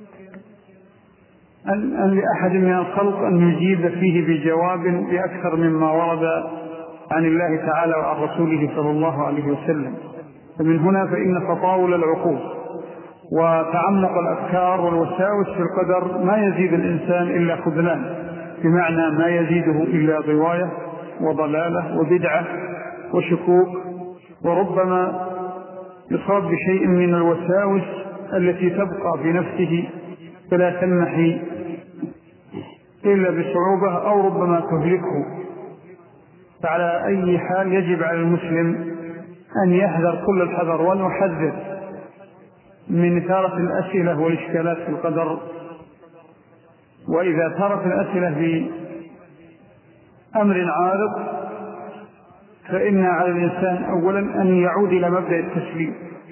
أن لأحد من الخلق أن يجيب فيه بجواب بأكثر مما ورد عن الله تعالى وعن رسوله صلى الله عليه وسلم. فمن هنا فإن تطاول العقول وتعمق الأفكار والوساوس في القدر ما يزيد الإنسان إلا خذلان، بمعنى ما يزيده إلا غواية وضلالة وبدعة وشكوك، وربما يصاب بشيء من الوساوس التي تبقى في نفسه فلا تنمحي إلا بصعوبة أو ربما تهلكه. فعلى أي حال يجب على المسلم أن يحذر كل الحذر وأن يحذر من إثارة الأسئلة والإشكالات في القدر. وإذا ثارت الأسئلة بأمر عارض فإن على الإنسان أولا أن يعود إلى مبدأ التسليم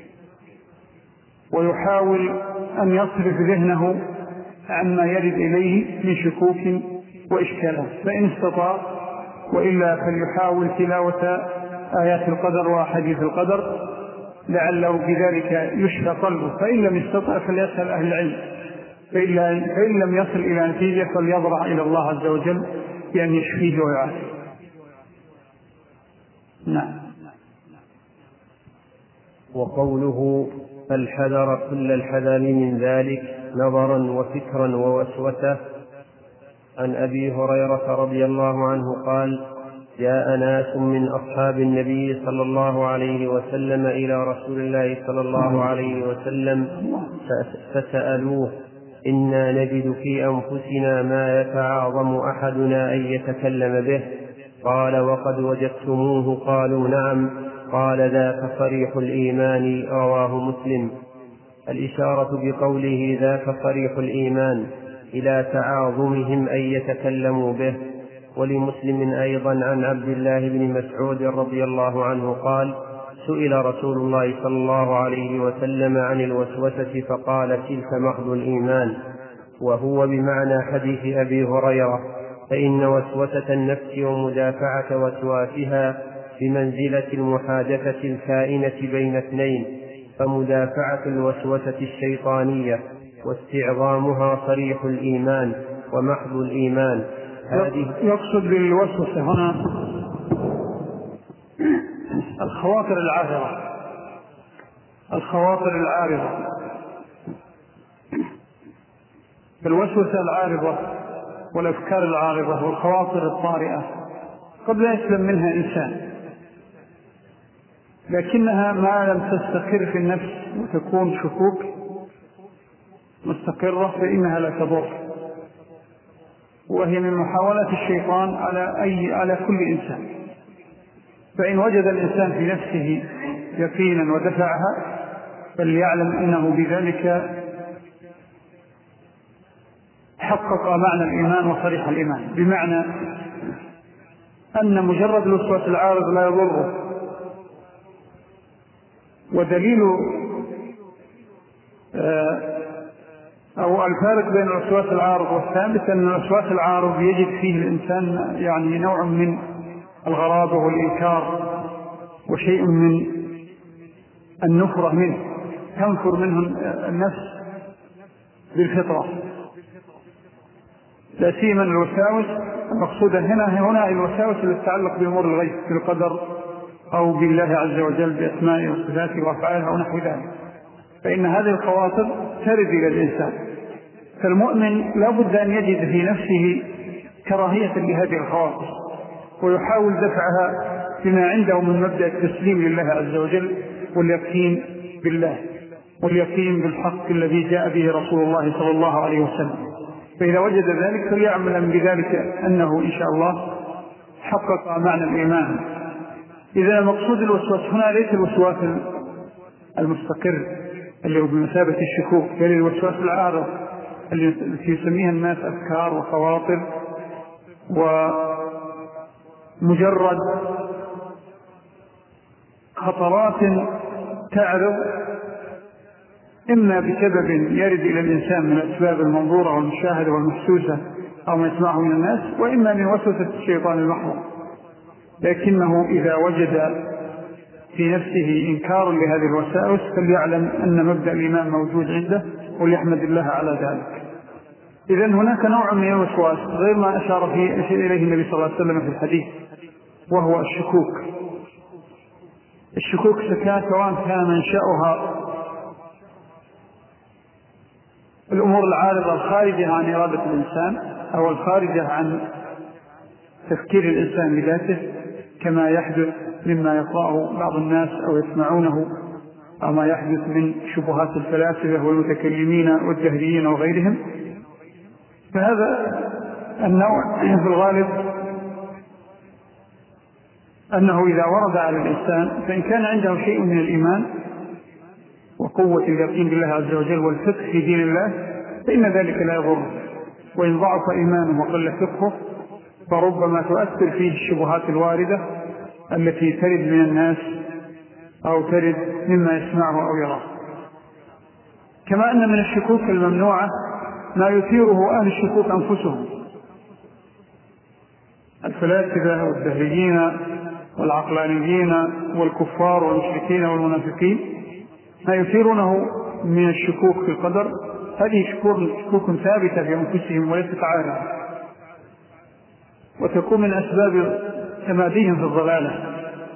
ويحاول أن يصرف ذهنه عما يرد إليه من شكوك وإشكالات فإن استطاع، وإلا فليحاول تلاوة آيات القدر وأحاديث القدر لعله بذلك يشفى قلبه، فإن لم يستطع فليسأل أهل العلم، فإن لم يصل إلى نتيجة فليضرع إلى الله عز وجل بأن يشفيه ويعافيه. نعم. وقوله فالحذر كل الحذر من ذلك نظرا وفكرا ووسوسة. عن أبي هريرة رضي الله عنه قال: جاء ناس من أصحاب النبي صلى الله عليه وسلم إلى رسول الله صلى الله عليه وسلم فسألوه: إنا نجد في أنفسنا ما يتعاظم أحدنا أن يتكلم به. قال: وقد وجدتموه؟ قالوا: نعم. قال: ذاك صريح الإيمان. رواه مسلم. الإشارة بقوله ذاك صريح الإيمان إلى تعاظمهم أن يتكلموا به. ولمسلم أيضا عن عبد الله بن مسعود رضي الله عنه قال: سئل رسول الله صلى الله عليه وسلم عن الوسوسة فقال: تلك محض الإيمان. وهو بمعنى حديث أبي هريرة، فإن وسوسة النفس ومدافعة وسواسها بمنزلة المحادثة الكائنة بين اثنين، فمدافعة الوسوسة الشيطانية واستعظامها صريح الإيمان ومحض الإيمان. هذه يقصد بالوسوسة هنا الخواطر العارضة الخواطر العارضة الوسوسة العارضة والأفكار العارضة والخواطر الطارئة قد لا يسلم منها إنسان، لكنها ما لم تستقر في النفس وتكون شكوك مستقرة فإنها لا تضر، وهي من محاولات الشيطان على أي على كل إنسان. فإن وجد الإنسان في نفسه يقينا ودفعها فليعلم أنه بذلك حقق معنى الإيمان وصريح الإيمان، بمعنى أن مجرد الوسواس العارض لا يضره. ودليل أو الفارق بين الوسواس العارض والثابت أن الوسواس العارض يجد فيه الإنسان يعني نوع من الغرابة والإنكار وشيء من النفرة منه، تنفر منه النفس بالفطرة، لا سيما الوساوس المقصودة هنا هنا الوساوس التي تتعلق بأمور الغيب في القدر أو بالله عز وجل بأسمائه وصفاته وأفعاله أو نحو ذلك، فإن هذه الخواطر ترد إلى الإنسان. فالمؤمن لا بد أن يجد في نفسه كراهية لهذه الخواطر ويحاول دفعها بما عنده من مبدأ التسليم لله عز وجل واليقين بالله واليقين بالحق الذي جاء به رسول الله صلى الله عليه وسلم. فإذا وجد ذلك فليعمل بذلك أنه إن شاء الله حقق معنى الإيمان إذا مقصود الوسواس هنا ليس الوسواس المستقر اللي هو بمثابة الشكوك، بل الوسواس العارض التي يسميها الناس أفكار وخواطر ومجرد خطرات تعرض إما بسبب يرد إلى الإنسان من الأسباب المنظورة والمشاهدة والمحسوسة أو ما يسمعه من الناس، وإما من وسوسة الشيطان المحض، لكنه إذا وجد في نفسه إنكار لهذه الوساوس فليعلم أن مبدأ الإيمان موجود عنده وليحمد الله على ذلك. إذن هناك نوع من الوسواس غير ما أشار فيه إليه النبي صلى الله عليه وسلم في الحديث، وهو الشكوك. الشكوك سواء كان منشأها الأمور العارضة الخارجة عن إرادة الإنسان أو الخارجة عن تفكير الإنسان بذاته، كما يحدث مما يقرأه بعض الناس أو يسمعونه، أو ما يحدث من شبهات الفلاسفة والمتكلمين والدهريين وغيرهم. فهذا النوع في الغالب أنه إذا ورد على الإنسان فإن كان عنده شيء من الإيمان وقوة اليقين بالله عز وجل والفقه في دين الله فإن ذلك لا يضر، وإن ضعف إيمانه وقل فقهه فربما تؤثر فيه الشبهات الواردة التي ترد من الناس أو ترد مما يسمعه أو يراه. كما أن من الشكوك الممنوعة ما يثيره أهل الشكوك أنفسهم، الفلاسفة والدهريين والعقلانيين والكفار والمشركين والمنافقين، ما يثيرونه من الشكوك في القدر هذه شكوك ثابتة في أنفسهم وليست عارضة، وتكون من أسباب تماديهم في الضلالة.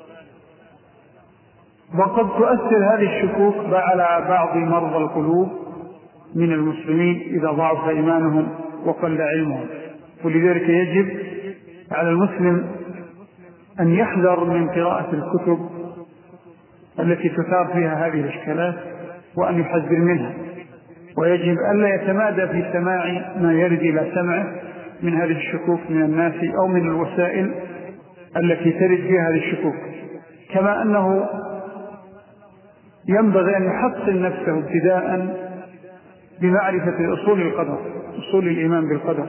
وقد تؤثر هذه الشكوك على بعض مرضى القلوب من المسلمين إذا ضعف إيمانهم وقل علمهم. ولذلك يجب على المسلم أن يحذر من قراءة الكتب التي تثار فيها هذه الإشكالات وأن يحذر منها، ويجب ألا يتمادى في سماع ما يرد إلى سمعه من هذه الشكوك من الناس أو من الوسائل التي ترد فيها هذه الشكوك. كما أنه ينبغي أن يحصن نفسه ابتداء بمعرفة أصول القدر، أصول الإيمان بالقدر،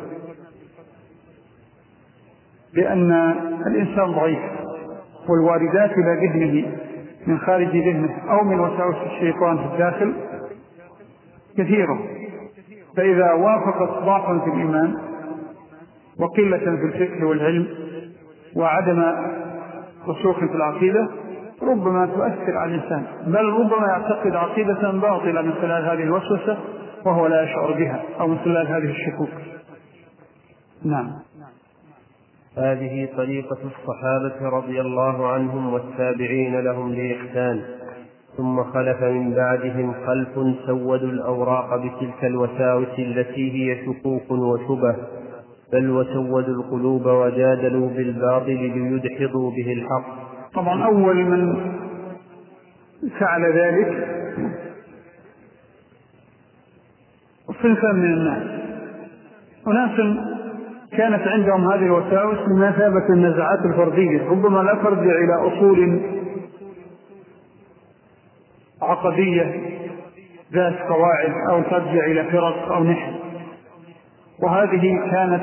لأن الإنسان ضعيف والواردات إلى ذهنه من خارج ذهنه أو من وساوس الشيطان في الداخل كثيرة، فإذا وافقت ضعفا في الإيمان وقلة في الفقه والعلم وعدم رسوخ في العقيدة ربما تؤثر على الإنسان، بل ربما يعتقد عقيدة باطلة من خلال هذه الوسوسة وهو لا يشعر بها، أو من خلال هذه الشكوك. نعم. هذه طريقة الصحابة رضي الله عنهم والتابعين لهم بإحسان، ثم خلف من بعدهم خلف سودوا الأوراق بتلك الوساوس التي هي شكوك وشبه، بل وسودوا القلوب وجادلوا بالباطل ليدحضوا به الحق. طبعا أول من فعل ذلك صنفا من الناس، أناس كانت عندهم هذه الوساوس بمثابة النزعات الفردية، ربما لا ترجع إلى أصول عقدية ذات قواعد أو ترجع إلى فرق أو نحل، وهذه كانت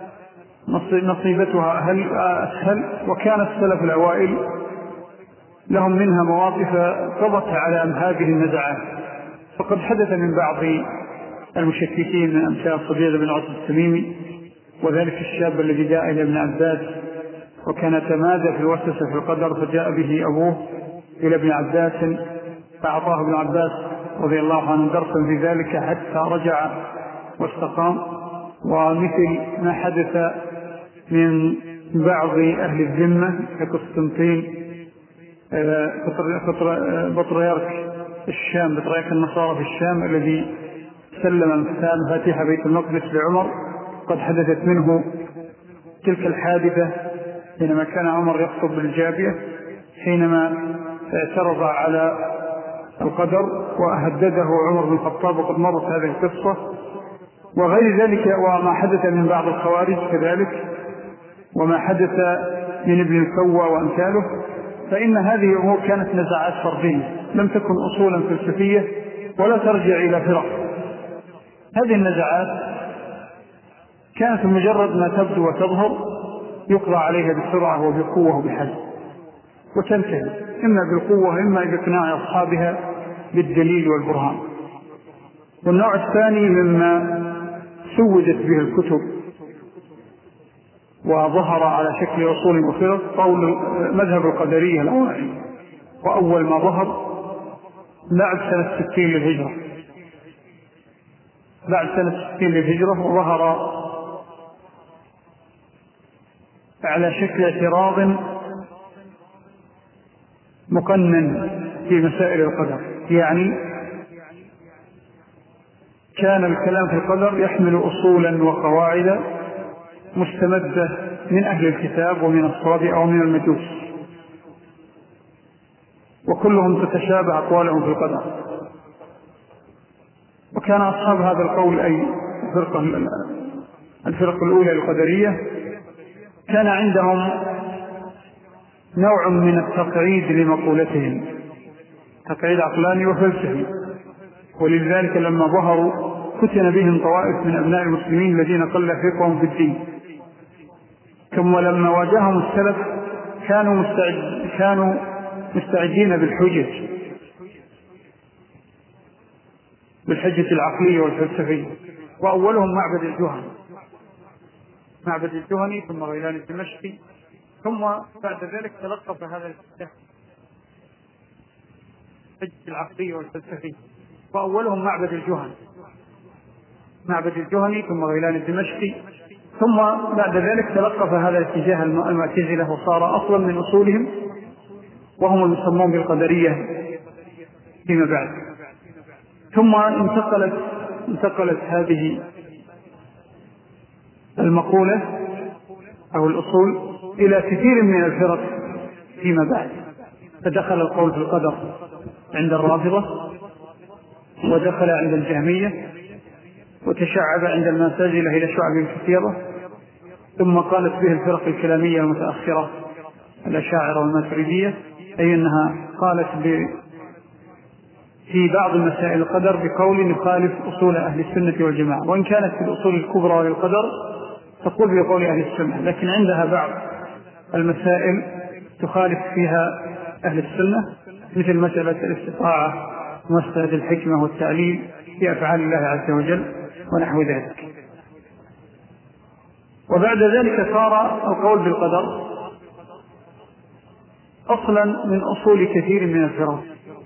نصيبتها أسهل، وكان السلف الأوائل لهم منها مواقف قضت على هذه النزعات. فقد حدث من بعض المشككين من أمثال صبيغ بن عاصم التميمي، وذلك الشاب الذي جاء إلى ابن عباس وكان تمادى في الوسوسة في القدر، فجاء به أبوه إلى ابن عباس فأعطاه ابن عباس رضي الله عنه درسا في ذلك حتى رجع واستقام. ومثل ما حدث من بعض أهل الذمة كقسطنطين بطريرك الشام، بطريرك النصارى في الشام الذي سلم مفاتيح بيت المقدس لعمر، قد حدثت منه تلك الحادثة حينما كان عمر يخطب بالجابية حينما اعترض على القدر وهدده عمر بن الخطاب، وقد مرت هذه القصة، وغير ذلك وما حدث من بعض الخوارج كذلك، وما حدث من ابن الكوى وأمثاله. فإن هذه الأمور كانت نزاعات فردية لم تكن أصولا فلسفية ولا ترجع إلى فرق. هذه النزاعات كانت مجرد ما تبدو وتظهر يقضى عليها بسرعة وبقوة وبحزم وتنتهي إما بالقوة إما بإقناع أصحابها بالدليل والبرهان. والنوع الثاني مما سودت به الكتب وظهر على شكل أصول وفرق قول مذهب القدرية الأوائل، وأول ما ظهر بعد سنة ستين للهجرة بعد سنة ستين للهجرة وظهر على شكل اعتراض مقنن في مسائل القدر. يعني كان الكلام في القدر يحمل أصولا وقواعد مستمدة من أهل الكتاب ومن الصابئة ومن المجوس، وكلهم تتشابه أقوالهم في القدر. وكان أصحاب هذا القول أي الفرقة الفرق الأولى القدرية كان عندهم نوع من التقعيد لمقولتهم، تقعيد عقلاني وفلسفي. ولذلك لما ظهروا فتن بهم طوائف من أبناء المسلمين الذين قل فقههم في الدين. ثم لما واجههم السلف كانوا مستعد كانوا مستعدين بالحجج بالحجة العقلية والفلسفية. وأولهم معبد الجهني معبد الجهني ثم غيلان الدمشقي، ثم بعد ذلك تلقف هذا الحجة العقلية والفلسفية. وأولهم معبد الجهني معبد الجهني ثم غيلان الدمشقي، ثم بعد ذلك تلقف هذا الاتجاه المعتزلة وصار أصلا من أصولهم وهم المسمون بالقدرية فيما بعد. ثم انتقلت انتقلت هذه المقولة أو الأصول إلى كثير من الفرق فيما بعد، فدخل القول في القدر عند الرافضة، ودخل عند الجهمية، وتشعب عند المعتزلة إلى شعب كثيرة، ثم قالت به الفرق الكلامية المتأخرة الأشاعرة والماتريدية، أي أنها قالت في بعض مسائل القدر بقول يخالف أصول أهل السنة والجماعة، وإن كانت في الأصول الكبرى للقدر تقول بقول أهل السنة، لكن عندها بعض المسائل تخالف فيها أهل السنة، مثل مسألة الاستطاعة ومسألة الحكمة والتعليل في أفعال الله عز وجل ونحو ذلك. وبعد ذلك صار القول بالقدر أصلا من أصول كثير من الفرق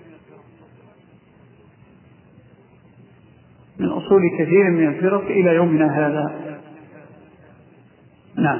من أصول كثير من الفرق إلى يومنا هذا. نعم.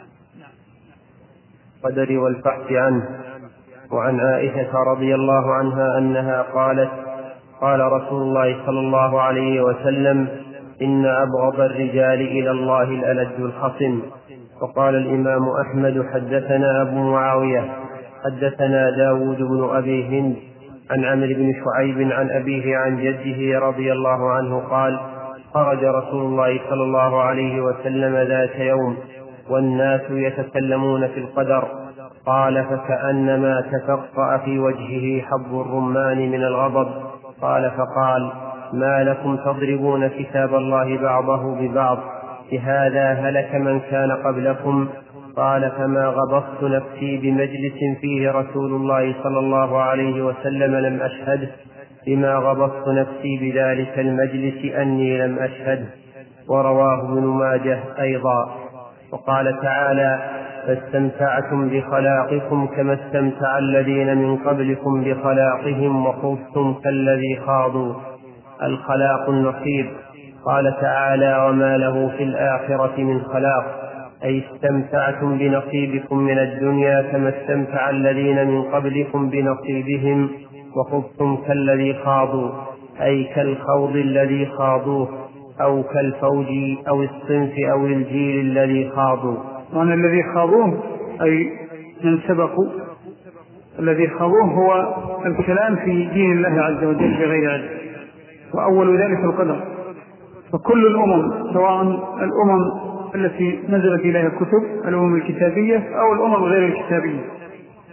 القدر والبحث عنه. وعن عائشة رضي الله عنها أنها قالت: قال رسول الله صلى الله عليه وسلم: إن أبغض الرجال إلى الله الألد الخصم. وقال الإمام أحمد: حدثنا أبو معاوية حدثنا داود بن أبي هند عن عمرو بن شعيب عن أبيه عن جده رضي الله عنه قال: خرج رسول الله صلى الله عليه وسلم ذات يوم والناس يتكلمون في القدر، قال: فكأنما تفقأ في وجهه حب الرمان من الغضب. قال: فقال: ما لكم تضربون كتاب الله بعضه ببعض؟ بهذا هلك من كان قبلكم. قال: فما غضبت نفسي بمجلس فيه رسول الله صلى الله عليه وسلم لم أشهده بما غضبت نفسي بذلك المجلس أني لم أشهده. ورواه ابن ماجه أيضا. وقال تعالى: فاستمتعتم بخلاقكم كما استمتع الذين من قبلكم بخلاقهم وخضتم كالذي خاضوا. الخلاق النصيب. قال تعالى: وما له في الآخرة من خلاق، أي استمتعتم بنصيبكم من الدنيا كما استمتع الذين من قبلكم بنصيبهم وخضتم كالذي خاضوا، أي كالخوض الذي خاضوه، أو كالفوج أو الصنف أو الجيل الذي خاضوا. وأن الذي خاضوه أي من سبقوا، الذي خاضوه هو الكلام في دين الله عز وجل بغير علم، وأول ذلك القدر. فكل الأمم سواء الأمم التي نزلت إليها الكتب الأمم الكتابية أو الأمم غير الكتابية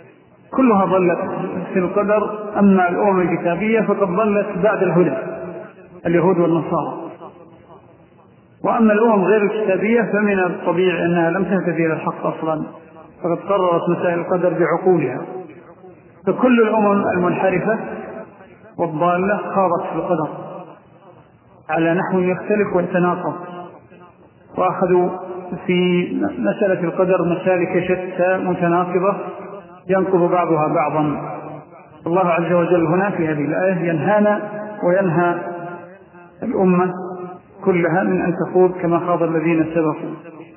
كلها ضلت في القدر. أما الأمم الكتابية فقد ضلت بعد الهدى، اليهود والنصارى. وأما الأمم غير الكتابية فمن الطبيعي أنها لم تهتدي إلى الحق أصلا، فقد قررت مسائل القدر بعقولها. فكل الأمم المنحرفة والضالة خاضت في القدر على نحو يختلف ويتناقض، وأخذوا في مسألة القدر مسالك شتى متناقضة ينقض بعضها بعضا. الله عز وجل هنا في هذه الآية ينهانا وينهى الأمة كلها من أن تخوض كما خاض الذين سبقوا،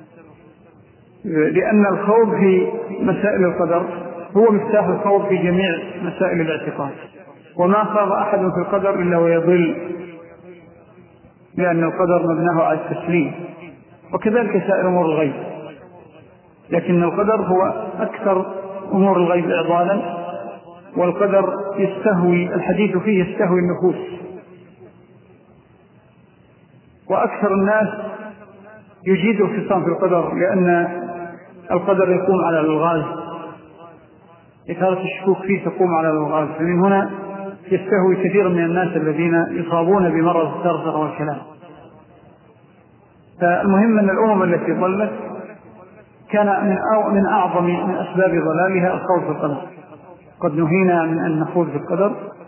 لأن الخوض في مسائل القدر هو مفتاح الخوض في جميع مسائل الاعتقاد. وما خاض أحد في القدر إلا ويضل، لأن القدر مبناه على التسليم، وكذلك سائر أمور الغيب. لكن القدر هو أكثر أمور الغيب إعضالا، والقدر يستهوي الحديث فيه يستهوي النفوس، وأكثر الناس يجيد الخصام في القدر، لأن القدر يقوم على الألغاز، إثارة الشكوك فيه تقوم على الألغاز. فمن هنا يستهوي كثير من الناس الذين يصابون بمرض الثرثرة والكلام. فالمهم أن الأمم التي ضلت كان من من أعظم من أسباب ضلالها الخوض في القدر. قد نهينا من أن نخوض في القدر،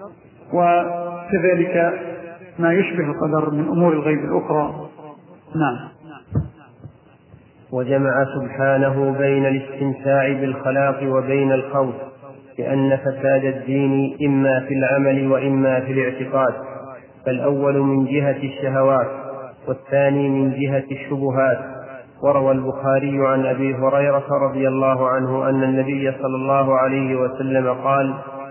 وكذلك ما يشبه القدر من أمور الغيب الأخرى. نعم. وجمع سبحانه بين الاستمتاع بالخلاق وبين الخوض، لأن فساد الدين إما في العمل وإما في الاعتقاد، فالأول من جهة الشهوات والثاني من جهة الشبهات. وروى البخاري عن أبي هريرة رضي الله عنه أن النبي صلى الله عليه وسلم قال: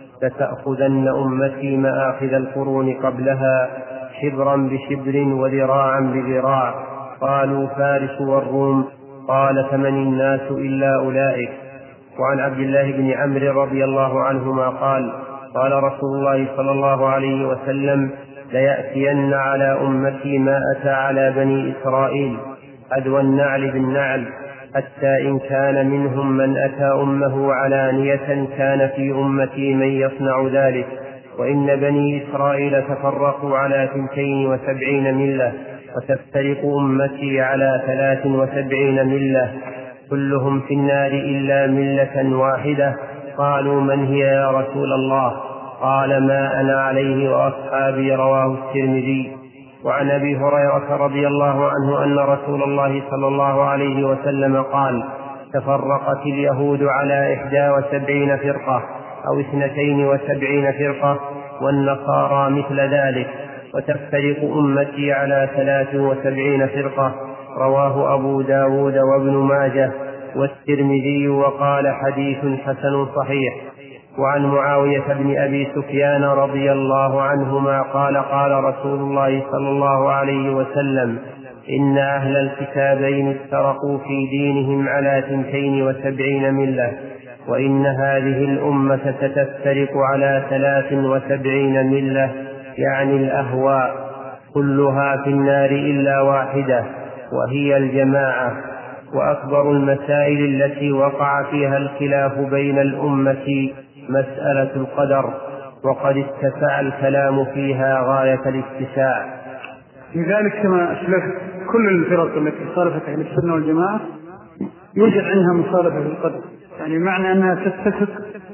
لتأخذن أمتي مآخذ القرون قبلها شبرا بشبر وذراعا بذراع. قالوا: فارس والروم. قال: فمن الناس إلا أولئك. وعن عبد الله بن عمرو رضي الله عنهما قال: قال رسول الله صلى الله عليه وسلم: ليأتين على أمتي ما أتى على بني إسرائيل أدوى النعل بالنعل، حتى إن كان منهم من أتى أمه علانية كان في أمتي من يصنع ذلك. وإن بني إسرائيل تفرقوا على ثنتين وسبعين ملة، وتفترق أمتي على ثلاث وسبعين ملة، كلهم في النار إلا ملة واحدة. قالوا: من هي يا رسول الله؟ قال: ما أنا عليه وأصحابي. رواه الترمذي. وعن أبي هريرة رضي الله عنه أن رسول الله صلى الله عليه وسلم قال: تفرقت اليهود على إحدى وسبعين فرقة أو اثنتين وسبعين فرقة، والنصارى مثل ذلك، وتفترق أمتي على ثلاث وسبعين فرقة. رواه أبو داود وابن ماجه والترمذي، وقال: حديث حسن صحيح. وعن معاوية بن أبي سفيان رضي الله عنهما قال: قال رسول الله صلى الله عليه وسلم: إن أهل الكتابين افترقوا في دينهم على ثنتين وسبعين ملة، وإن هذه الأمة ستفترق على ثلاث وسبعين ملة، يعني الأهواء، كلها في النار إلا واحدة، وهي الجماعة. وأكبر المسائل التي وقع فيها الخلاف بين الأمة مسألة القدر، وقد اتسع الكلام فيها غاية الاتساع. لذلك كما أسلفت كل الفرق التي صالحت أهل السنة والجماعة يوجد عندها مصالحة في القدر، يعني معنى أنها تتفق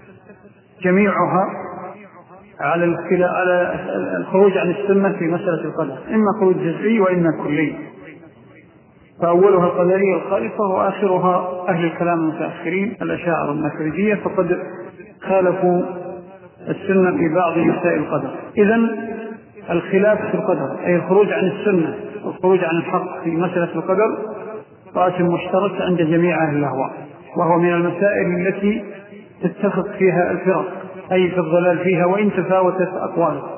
جميعها على على الخروج عن السنة في مسألة القدر، إما خروج جزئي وإما كلي. فأولها القدرية الخالصة، وآخرها أهل الكلام المتأخرين الأشاعرة الماتريدية، فقد خالفوا السنة في بعض مسائل القدر. إذن الخلاف في القدر أي الخروج عن السنة والخروج عن الحق في مسألة القدر قاسم مشترك عند جميع أهل الأهواء، وهو من المسائل التي تتفق فيها الفرق، أي في الضلال فيها وإن تفاوتت أقوالها.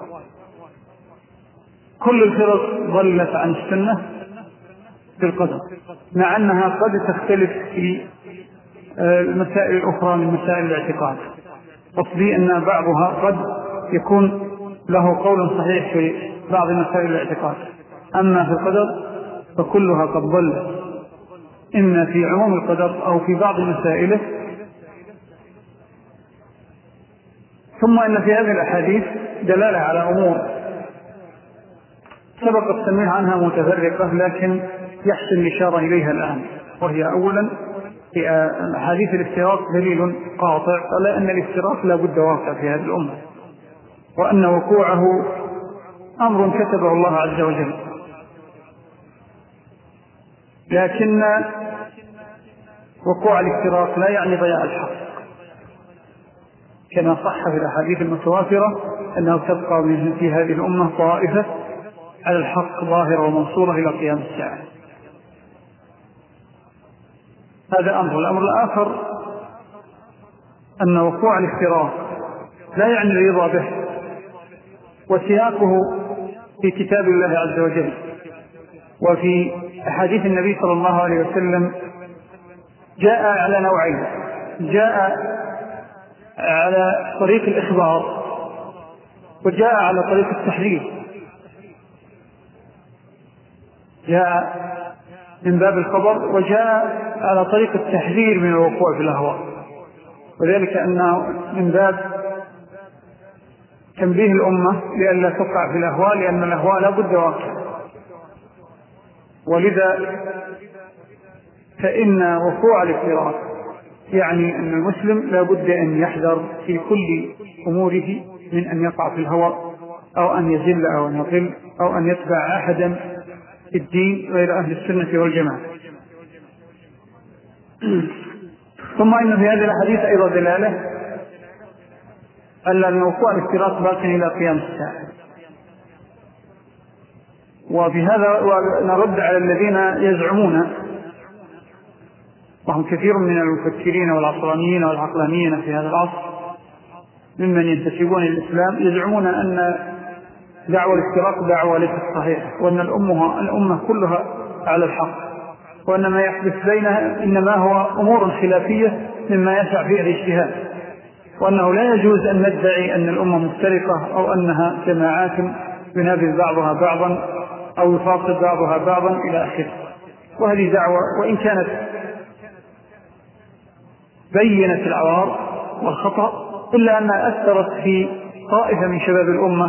كل الفرق ضلت عن السنة في القدر، مع أنها قد تختلف في المسائل الأخرى من مسائل الاعتقاد. قصدي أن بعضها قد يكون له قول صحيح في بعض مسائل الاعتقاد، أما في القدر فكلها قد ضلت، إما في عموم القدر أو في بعض مسائله ثم إن في هذه الأحاديث دلالة على أمور سبق التنويه عنها متفرقة، لكن يحسن الإشارة إليها الآن. وهي أولا في أحاديث الافتراق دليل قاطع على أن الافتراق لا بد واقع في هذه الأمة، وأن وقوعه أمر كتبه الله عز وجل، لكن وقوع الافتراق لا يعني ضياع الحق، كما صح في الأحاديث المتواترة أنه تبقى من في هذه الأمة طائفة على الحق ظاهرة ومنصورة إلى قيام الساعة. هذا أمر. الأمر الآخر أن وقوع الافتراق لا يعني الرضا به، وسياقه في كتاب الله عز وجل وفي أحاديث النبي صلى الله عليه وسلم جاء على نوعين: جاء على طريق الإخبار وجاء على طريق التحذير. جاء من باب الخبر وجاء على طريق التحذير من الوقوع في الأهواء، وذلك أنه من باب تنبيه الأمة لئلا تقع في الأهواء، لأن الأهواء لا بد واقع. ولذا فإن وقوع الافتراق يعني أن المسلم لا بد أن يحذر في كل أموره من أن يقع في الهوى أو أن يزل أو أن يضل أو أن يتبع أحدا في الدين غير أهل السنة والجماعة. ثم إن في هذه الحديث أيضا دلالة أن وقوع الافتراق باق إلى قيام الساعة. وفي هذا نرد على الذين يزعمون، وهم كثير من المفكرين والعصرانيين والعقلانيين في هذا العصر ممن ينتسبون للإسلام، يزعمون أن دعوة الافتراق دعوة ليست صحيحة، وأن الأمة, الأمة كلها على الحق، وأن ما يحدث بينها إنما هو أمور خلافية مما يسع فيه الاجتهاد، وأنه لا يجوز أن ندعي أن الأمة مفترقة أو أنها جماعات ينابذ بعضها بعضا أو يفاصل بعضها بعضا إلى آخره. وهذه دعوة وإن كانت بينت العوار والخطأ، إلا أنها أثرت في طائفة من شباب الأمة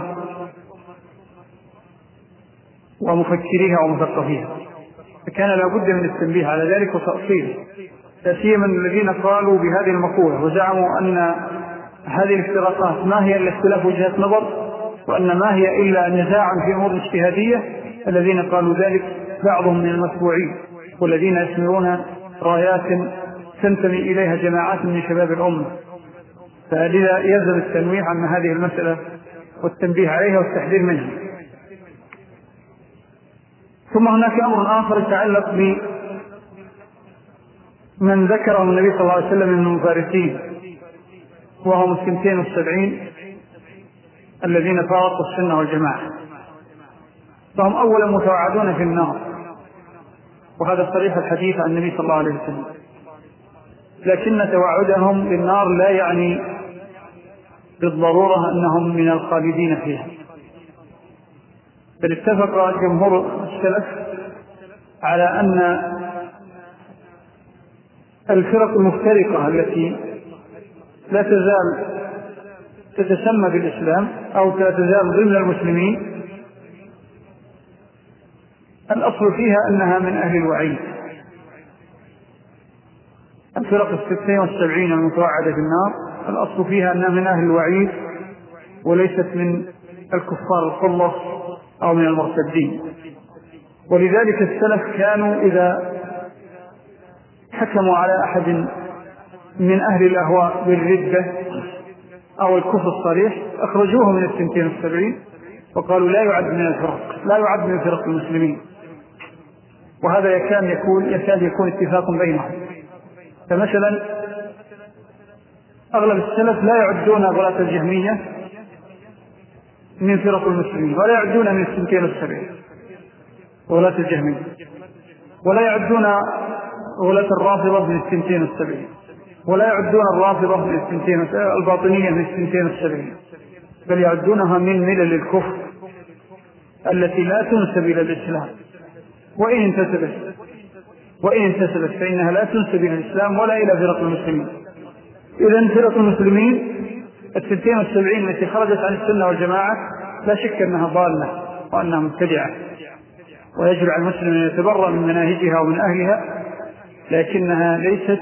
ومفكريها ومثقفيها، فكان لا بد من التنبيه على ذلك وتأصيله، لا سيما الذين قالوا بهذه المقولة وزعموا أن هذه الافتراقات ما هي إلا اختلاف وجهات نظر، وأن ما هي إلا نزاع في أمور اجتهادية. الذين قالوا ذلك بعضهم من المتبوعين والذين يسمرون رايات تنتمي إليها جماعات من شباب الأمة، فلذا يلزم التنويه عن هذه المسألة والتنبيه عليها والتحذير منها. ثم هناك أمر آخر يتعلق بمن ذكره النبي صلى الله عليه وسلم من المفارقين، وهم الثنتين والسبعين الذين فارقوا السنة والجماعة، فهم أولا متوعدون في النار، وهذا صريح الحديث عن النبي صلى الله عليه وسلم، لكن توعدهم بالنار لا يعني بالضرورة أنهم من الخالدين فيها، بل اتفق جمهور السلف على أن الفرق المفترقة التي لا تزال تتسمى بالإسلام أو لا تزال ضمن المسلمين الأصل فيها أنها من أهل الوعيد. الفرق الستين والسبعين المتوعدة في النار الأصل فيها أنها من أهل الوعيد وليست من الكفار الخلص أو من المرتدين. ولذلك السلف كانوا إذا حكموا على أحد من أهل الأهواء بالردة أو الكفر الصريح أخرجوه من الثنتين والسبعين وقالوا لا يعد من الفرق، لا يعد من فرق المسلمين. وهذا يكاد يكون, يكاد يكون اتفاق بينهم. فمثلا أغلب السلف لا يعدون غلاة الجهمية من فرق المسلمين، ولا يعدون من الثنتين والسبعين غلاة الجهمية، ولا يعدون غلاة الرافضة من الثنتين والسبعين، ولا يعدون الرافضة من الثنتين الباطنية من الثنتين والسبعين، بل يعدونها من ملل الكفر التي لا تنسب إلى الإسلام، وإن انتسبت وإن انتسبت فإنها لا تنسب إلى الإسلام ولا إلى فرق المسلمين. إذن فرق المسلمين الثنتين والسبعين التي خرجت عن السنة والجماعة لا شك أنها ضالة وأنها مبتدعة، ويجب على المسلم أن يتبرأ من مناهجها ومن أهلها، لكنها ليست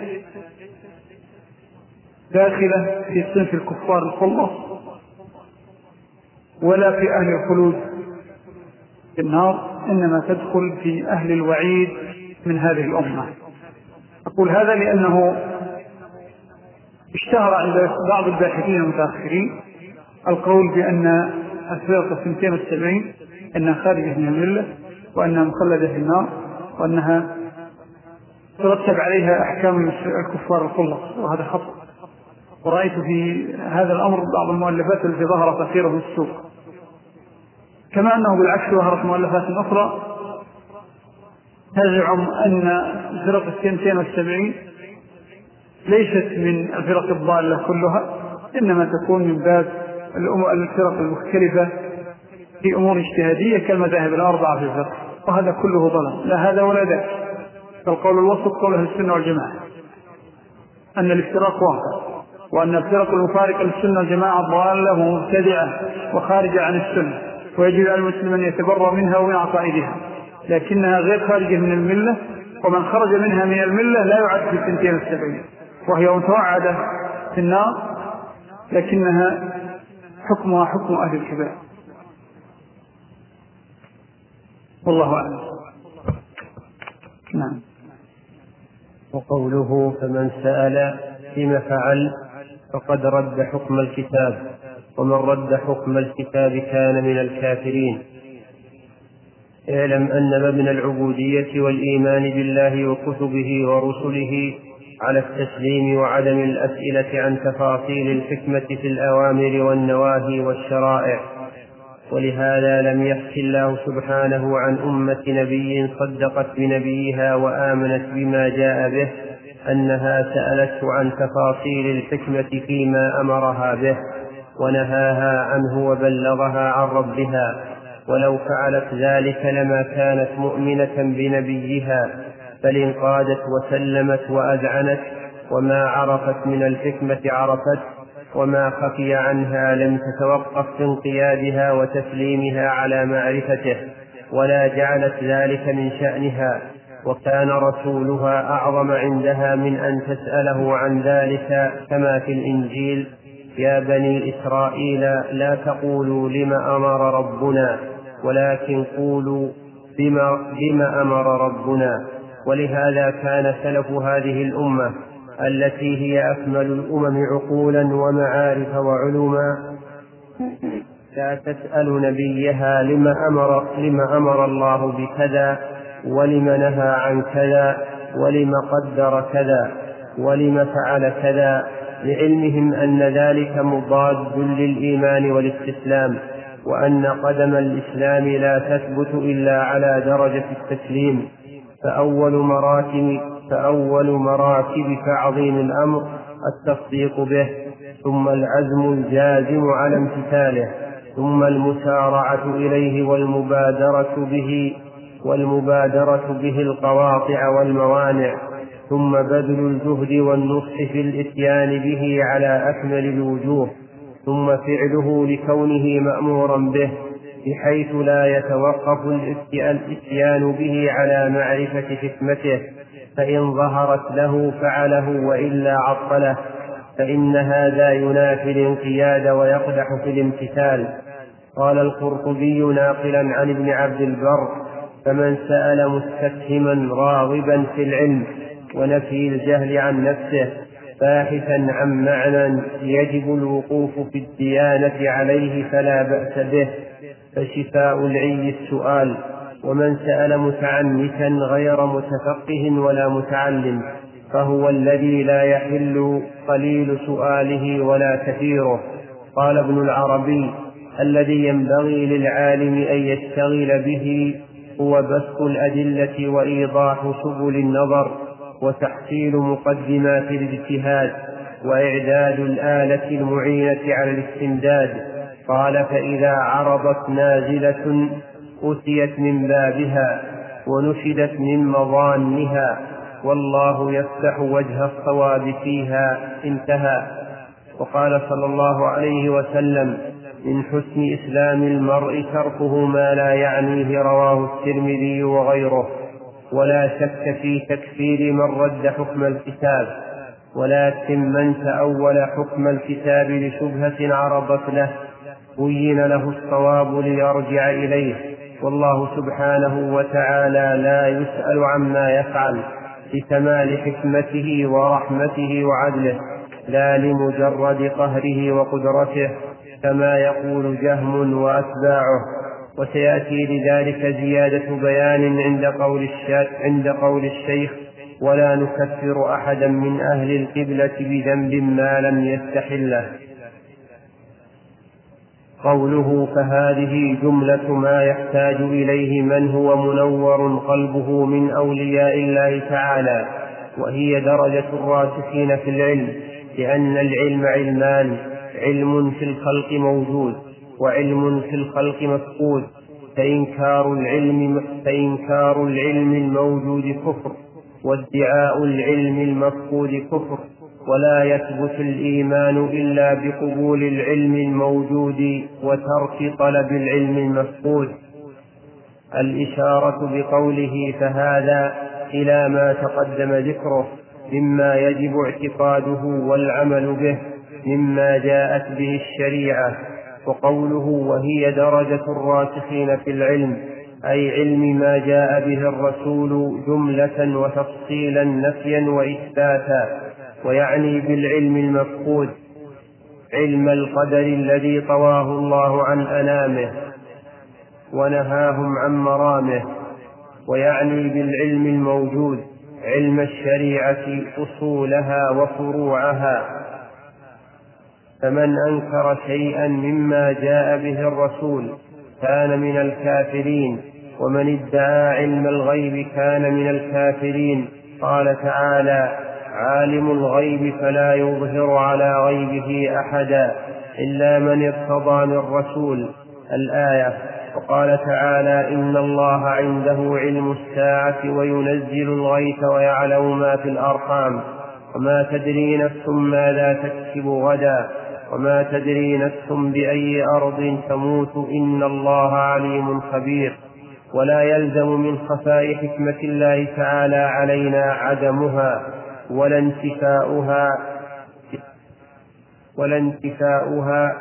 داخلة في صنف الكفار الخلص ولا في أهل الخلود في النار، إنما تدخل في أهل الوعيد من هذه الأمة. أقول هذا لأنه اشتهر عند بعض الباحثين المتأخرين القول بأن الفرقة الثنتين والسبعين أنها خارجة من الملة وأنها مخلدة في النار وأنها ترتب عليها أحكام الكفار الخلص، وهذا خطأ. ورأيت في هذا الأمر بعض المؤلفات التي ظهرت أخيرا في السوق، كما أنه بالعكس ظهرت مؤلفات أخرى تزعم أن الفرق الثنتين والسبعين ليست من الفرق الضالة كلها، إنما تكون من باب الفرق المختلفة في أمور اجتهادية كالمذاهب الأربعة في الفقه، وهذا كله ضلال، لا هذا ولا ذاك. فالقول الوسط قول أهل السنة والجماعة أن الافتراق واقع، وأن الفرق المفارقة للسنة والجماعة ضالة ومبتدعة وخارجة عن السنة، ويجب على المسلم أن يتبرأ منها ومن عقائدها، لكنها غير خارجة من الملة، ومن خرج منها من الملة لا يعد في الثنتين والسبعين، وهي متوعدة في النار، لكنها حكمها حكم أهل الكبائر. والله أعلم. نعم. وقوله فمن سأل فيما فعل فقد رد حكم الكتاب، ومن رد حكم الكتاب كان من الكافرين. اعلم أن مبنى العبودية والإيمان بالله وكتبه ورسله على التسليم وعدم الأسئلة عن تفاصيل الحكمة في الأوامر والنواهي والشرائع. ولهذا لم يحكي الله سبحانه عن أمة نبي صدقت بنبيها وآمنت بما جاء به أنها سألته عن تفاصيل الحكمة فيما أمرها به ونهاها عنه وبلغها عن ربها، ولو فعلت ذلك لما كانت مؤمنة بنبيها، بل انقادت وسلمت وأذعنت، وما عرفت من الحكمة عرفت، وما خفي عنها لم تتوقف في انقيادها وتسليمها على معرفته، ولا جعلت ذلك من شأنها، وكان رسولها أعظم عندها من أن تسأله عن ذلك، كما في الإنجيل: يا بني إسرائيل لا تقولوا لم أمر ربنا، ولكن قولوا بما, بما أمر ربنا. ولهذا كان سلف هذه الأمة التي هي أكمل الأمم عقولا ومعارف وعلوما لا تسأل نبيها لما أمر, لما أمر الله بكذا، ولما نهى عن كذا، ولما قدر كذا، ولما فعل كذا، لعلمهم أن ذلك مضاد للإيمان والاستسلام، وأن قدم الإسلام لا تثبت إلا على درجة التسليم. فأول مراتب, فأول مراتب تعظيم الأمر التصديق به، ثم العزم الجازم على امتثاله، ثم المسارعة إليه والمبادرة به والمبادرة به القواطع والموانع، ثم بذل الجهد والنصح في الإتيان به على أكمل الوجوه، ثم فعله لكونه مأمورا به، بحيث لا يتوقف الإتيان به على معرفة حكمته، فإن ظهرت له فعله وإلا عطله، فإن هذا ينافي الانقياد ويقدح في الامتثال. قال القرطبي ناقلا عن ابن عبد البر: فمن سأل مستفهما راغبا في العلم ونفي الجهل عن نفسه باحثا عن معنى يجب الوقوف في الديانة عليه فلا بأس به، فشفاء العي السؤال. ومن سأل متعنتا غير متفقه ولا متعلم فهو الذي لا يحل قليل سؤاله ولا كثيره. قال ابن العربي: الذي ينبغي للعالم أن يشتغل به هو بسط الأدلة وإيضاح سبل النظر وتحصيل مقدمات الاجتهاد وإعداد الآلة المعينة على الاستمداد. قال: فإذا عرضت نازلة أتيت من بابها ونشدت من مظانها، والله يفتح وجه الصواب فيها. انتهى. وقال صلى الله عليه وسلم: من حسن إسلام المرء تركه ما لا يعنيه، رواه الترمذي وغيره. ولا شك في تكفير من رد حكم الكتاب، ولكن من تأول حكم الكتاب لشبهة عرضت له بين له الصواب ليرجع إليه، والله سبحانه وتعالى لا يسأل عما يفعل لكمال حكمته ورحمته وعدله، لا لمجرد قهره وقدرته كما يقول جهم وأتباعه. وسيأتي لذلك زيادة بيان عند قول, عند قول الشيخ: ولا نكفر أحدا من أهل القبلة بذنب ما لم يستحله. قوله: فهذه جملة ما يحتاج إليه من هو منور قلبه من أولياء الله تعالى، وهي درجة الراسخين في العلم، لأن العلم علمان: علم في الخلق موجود، وعلم في الخلق مفقود، فإنكار العلم, فإنكار العلم الموجود كفر، وادعاء العلم المفقود كفر، ولا يثبت الإيمان إلا بقبول العلم الموجود وترك طلب العلم المفقود. الإشارة بقوله فهذا إلى ما تقدم ذكره مما يجب اعتقاده والعمل به مما جاءت به الشريعة. وقوله: وهي درجة الراسخين في العلم، أي علم ما جاء به الرسول جملة وتفصيلا نفيا وإثباتا. ويعني بالعلم المفقود علم القدر الذي طواه الله عن أنامه ونهاهم عن مرامه. ويعني بالعلم الموجود علم الشريعة أصولها وفروعها. فمن أنكر شيئا مما جاء به الرسول كان من الكافرين، ومن ادعى علم الغيب كان من الكافرين. قال تعالى: عالم الغيب فلا يظهر على غيبه أحدا إلا من ارتضى من رسول، الآية. وقال تعالى: إن الله عنده علم الساعة وينزل الغيث ويعلم ما في الأرحام وما تدري نفس ماذا تكسب غدا وما تدري نفس بأي أرض تموت إن الله عليم خبير. ولا يلزم من خفاء حكمة الله تعالى علينا عدمها ولا انتفاؤها ولا انتفاؤها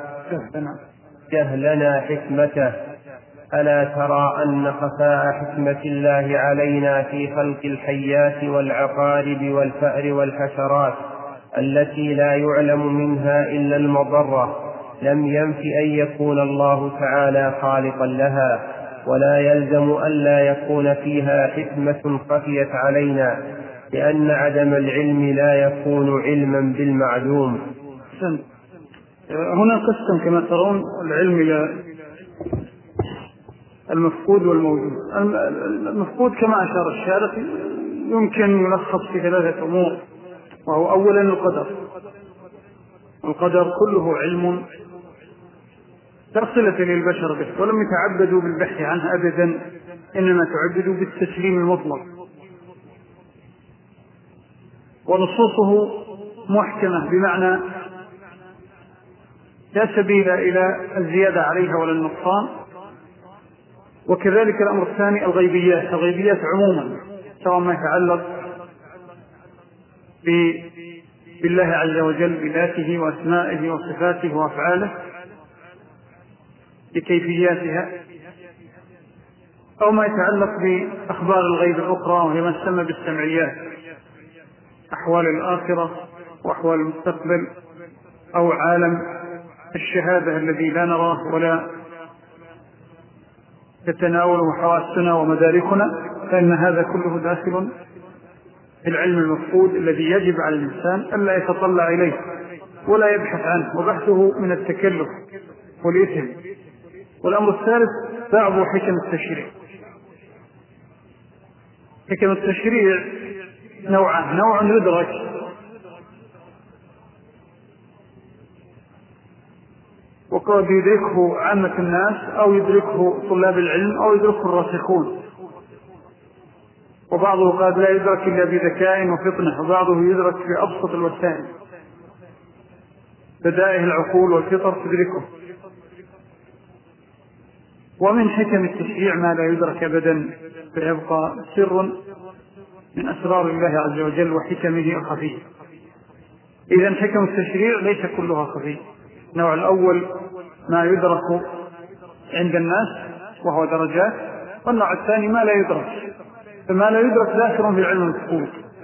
جهلنا حكمته. ألا ترى أن خفاء حكمة الله علينا في خلق الحيات والعقارب والفأر والحشرات التي لا يعلم منها إلا المضرة لم ينف أن يكون الله تعالى خالقا لها، ولا يلزم ألا يكون فيها حكمة خفيت علينا، لأن عدم العلم لا يكون علما بالمعدوم. هنا قسم كما ترون العلم إلى المفقود والموجود. المفقود كما أشار الشارح يمكن يلخص في ثلاثة أمور، وهو أولا القدر. القدر كله علم لا صلة للبشر به، ولم يتعبدوا بالبحث عنه أبدا، إنما تعبدوا بالتسليم المطلق، ونصوصه محكمة بمعنى لا سبيل إلى الزيادة عليها ولا النقصان. وكذلك الأمر الثاني الغيبيات. الغيبيات عموما سواء ما يتعلق بالله عز وجل بذاته وأسمائه وصفاته وأفعاله بكيفياتها، أو ما يتعلق بأخبار الغيب الأخرى وهي ما تسمى بالسمعيات، أحوال الآخرة وأحوال المستقبل، أو عالم الشهادة الذي لا نراه ولا تتناول حواسنا ومداركنا، فإن هذا كله داخل في العلم المفقود الذي يجب على الإنسان ألا يتطلع إليه ولا يبحث عنه، وبحثه من التكلف والإثم. والأمر الثالث بعض حكم التشريع. حكم التشريع نوعان: نوع يدرك وقد يدركه عامة الناس، أو يدركه طلاب العلم، أو يدركه الراسخون، وبعضه قد لا يدرك إلا بذكاء وفطنة، وبعضه يدرك في أبسط الوسائل. بدائه العقول والفطر تدركه. ومن حكم التشريع ما لا يدرك أبدا، فيبقى سر من أسرار الله عز وجل وحكمه الخفية. إذن حكم التشريع ليس كلها خفية. النوع الأول ما يدرك عند الناس وهو درجات، والنوع الثاني ما لا يدرك، فما لا يدرك داخل في علم المفقود.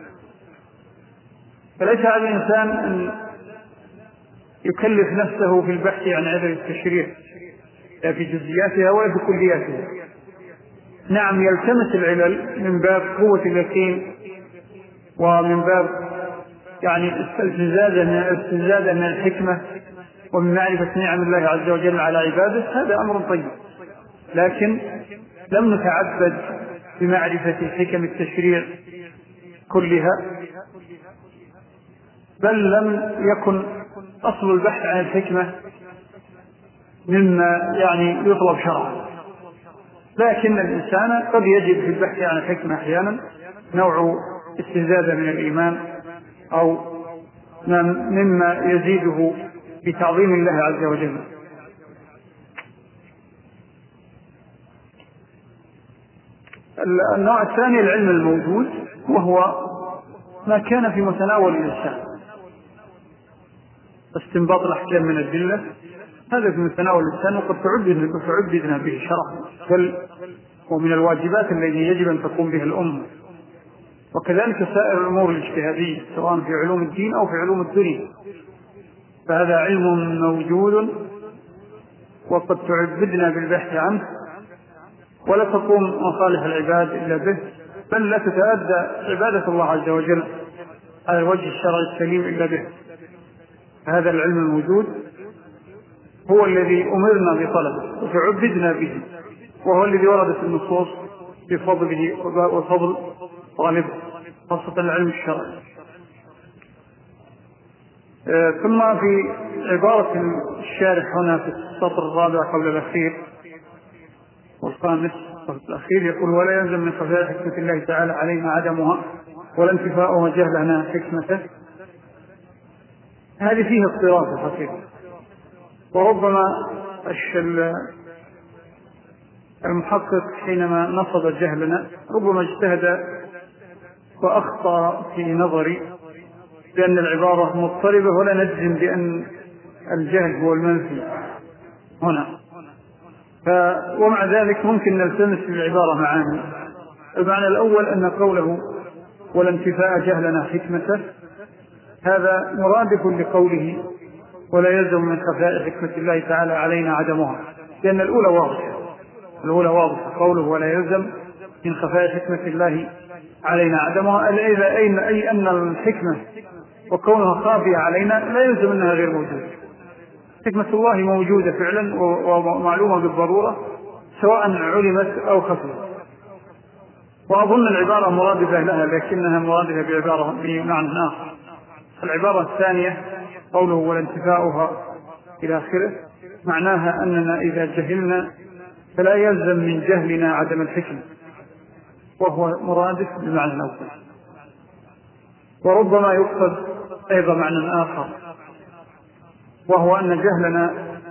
فليس على الإنسان أن يكلف نفسه في البحث عن علل التشريع لا في جزئياتها ولا في كلياتها. نعم يلتمس العلل من باب قوة اليقين ومن باب يعني استزادة من الحكمة ومن معرفة نعم الله عز وجل على عباده، هذا أمر طيب، لكن لم نتعبد بمعرفة حكم التشريع كلها، بل لم يكن أصل البحث عن الحكمة مما يعني يطلب شرعا. لكن الإنسان قد يجد في البحث عن الحكمة أحيانا نوع استزادة من الإيمان أو مما يزيده بتعظيم الله عز وجل. النوع الثاني العلم الموجود، وهو ما كان في متناول الإنسان، استنباط الأحكام من الأدلة، هذا في متناول الإنسان وقد تعبدنا به شرعا، بل ومن الواجبات التي يجب أن تقوم بها الأمة. وكذلك سائر الأمور الاجتهادية سواء في علوم الدين أو في علوم الدنيا، فهذا علم موجود وقد تعبدنا بالبحث عنه، ولا تقوم مصالح العباد إلا به، بل لا تتأدى عبادة الله عز وجل على الوجه الشرعي السليم إلا به. هذا العلم الموجود هو الذي أمرنا بطلبه وتعبدنا به، وهو الذي وردت النصوص بفضله وفضل طالبه، خاصة العلم الشرعي. ثم في عبارة الشارح هنا في السطر الرابع قبل الأخير والخامس الأخير يقول: ولا يلزم من خفاء حكمة الله تعالى علينا عدمها ولا انتفاؤها جهلنا حكمته. هذه فيها اضطراب الحقيقة، وربما المحقق حينما نصب جهلنا ربما اجتهد وأخطأ في نظري بأن العبارة مضطربة، ولا نجزم بأن الجهل هو المنفي هنا. ف... ومع ذلك ممكن نلتمس في العبارة معاني. المعنى الأول أن قوله ولا انتفاء جهلنا حكمته، هذا مرادف لقوله ولا يلزم من خفاء حكمة الله تعالى علينا عدمها، لأن الأولى واضحة الأولى واضحة قوله ولا يلزم من خفاء حكمة الله علينا عدمها، أي أن الحكمة وكونها خافية علينا لا يلزم أنها غير موجودة. حكمة الله موجودة فعلا ومعلومة بالضرورة سواء علمت أو خفيت. وأظن العبارة مرادفة لها، لكنها مرادفة بعبارة بمعنى آخر. العبارة الثانية قوله ولا انتفاؤها إلى آخره، معناها أننا إذا جهلنا فلا يلزم من جهلنا عدم الحكمة، وهو مرادف بمعنى الأول. وربما يقصد أيضا معنى آخر، وهو أن جهلنا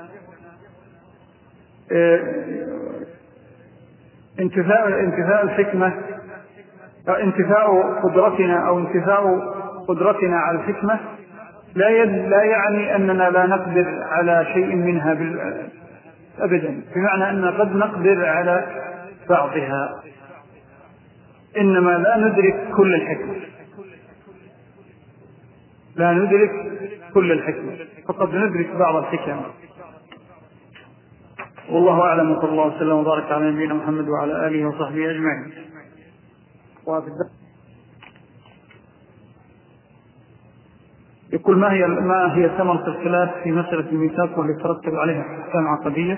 انتفاء انتفاء الحكمة، انتفاء قدرتنا أو انتفاء قدرتنا على الحكمة لا لا يعني أننا لا نقدر على شيء منها أبدا، بمعنى أن قد نقدر على بعضها، إنما لا ندرك كل الحكمة لا ندرك كل الحكمة فقد ندرك بعض الحكمة. والله أعلم، وصلى الله وسلم وبارك على نبينا محمد وعلى آله وصحبه أجمعين. يقول: ما هي ما هي ثمرة الخلاف في مسألة الميثاق واللي ترتب عليها أحكام عقدية؟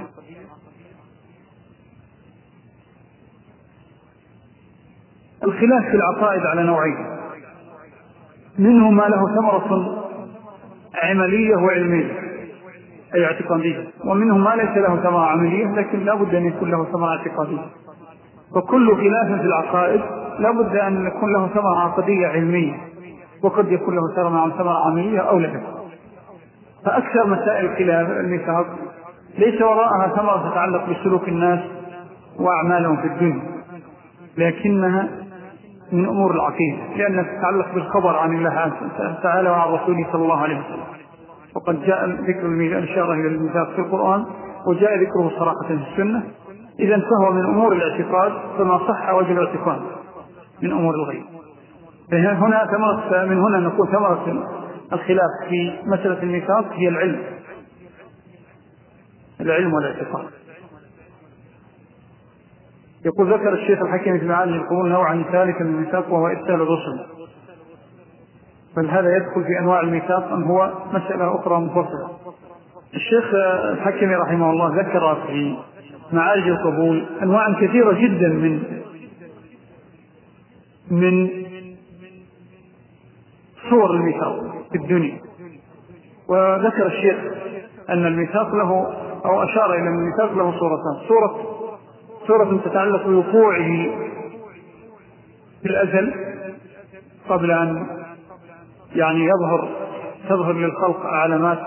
الخلاف في العقائد على نوعين: منه ما له ثمرة عملية وعلمية أي اعتقادية، ومنه ما ليس له ثمرة عملية لكن لا بد أن يكون له ثمرة اعتقادية. وكل خلاف في العقائد لا بد أن يكون له ثمرة عقدية علمية، وقد يكون له ثمرة عملية أو لا. فأكثر مسائل خلاف الميثاق ليس وراءها ثمرة تتعلق بسلوك الناس وأعمالهم في الدنيا، لكنها من أمور العقيدة، لأنها تتعلق بالخبر عن الله تعالى وعن رسوله صلى الله عليه وسلم. وقد جاء ذكر الإشارة إلى الميثاق في القرآن، وجاء ذكره صراحة في السنة. إذن فهو من أمور الاعتقاد فما صح وجه الاعتقاد من أمور الغيب. هنا ثمرة من هنا نقول ثمرة الخلاف في مسألة الميثاق هي العلم العلم والاعتقاد. يقول ذكر الشيخ الحكيم في معاني القرون نوعا ثالثا من الميثاق وهو إرسال الرسل، فهذا يدخل في أنواع الميثاق أم هو مسألة أخرى منفصلة؟ الشيخ الحكيم رحمه الله ذكر في معارج القبول أنواع كثيرة جدا من من صور الميثاق في الدنيا. وذكر الشيخ أن الميثاق له أو أشار إلى الميثاق له صورتان: صورة صورة تتعلق بوقوعه في الأزل قبل أن يعني يظهر تظهر للخلق علامات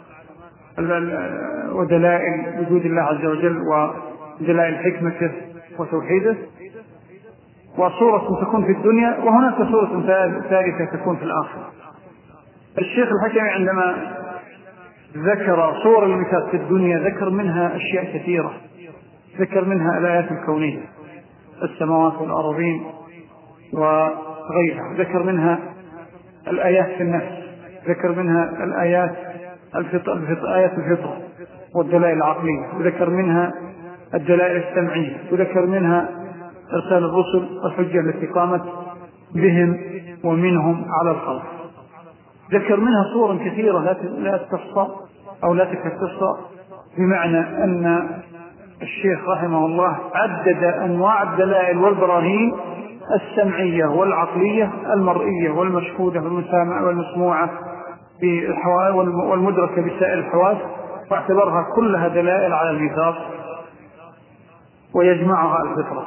ودلائل وجود الله عز وجل ودلائل حكمته وتوحيده، وصورة تكون في الدنيا، وهناك صورة ثالثة تكون في الآخرة. الشيخ الحكمي عندما ذكر صور الميثاق في الدنيا ذكر منها أشياء كثيرة، ذكر منها الآيات الكونية، السماوات والأرضين وغيرها، ذكر منها الآيات في النفس، ذكر منها الآيات الفطر آيات الفطرة والدلائل العقلية، وذكر منها الدلائل السمعية، وذكر منها إرسال الرسل والحجة التي قامت بهم ومنهم على الخلق. ذكر منها صور كثيرة لا تحصى أو لا تكاد تحصى، بمعنى أن الشيخ رحمه الله عدد أنواع الدلائل والبراهين السمعية والعقلية المرئية والمشهودة والمسامعة والمسموعة والمدركة بسائر الحواس، واعتبرها كلها دلائل على الميثاق ويجمعها الفطرة.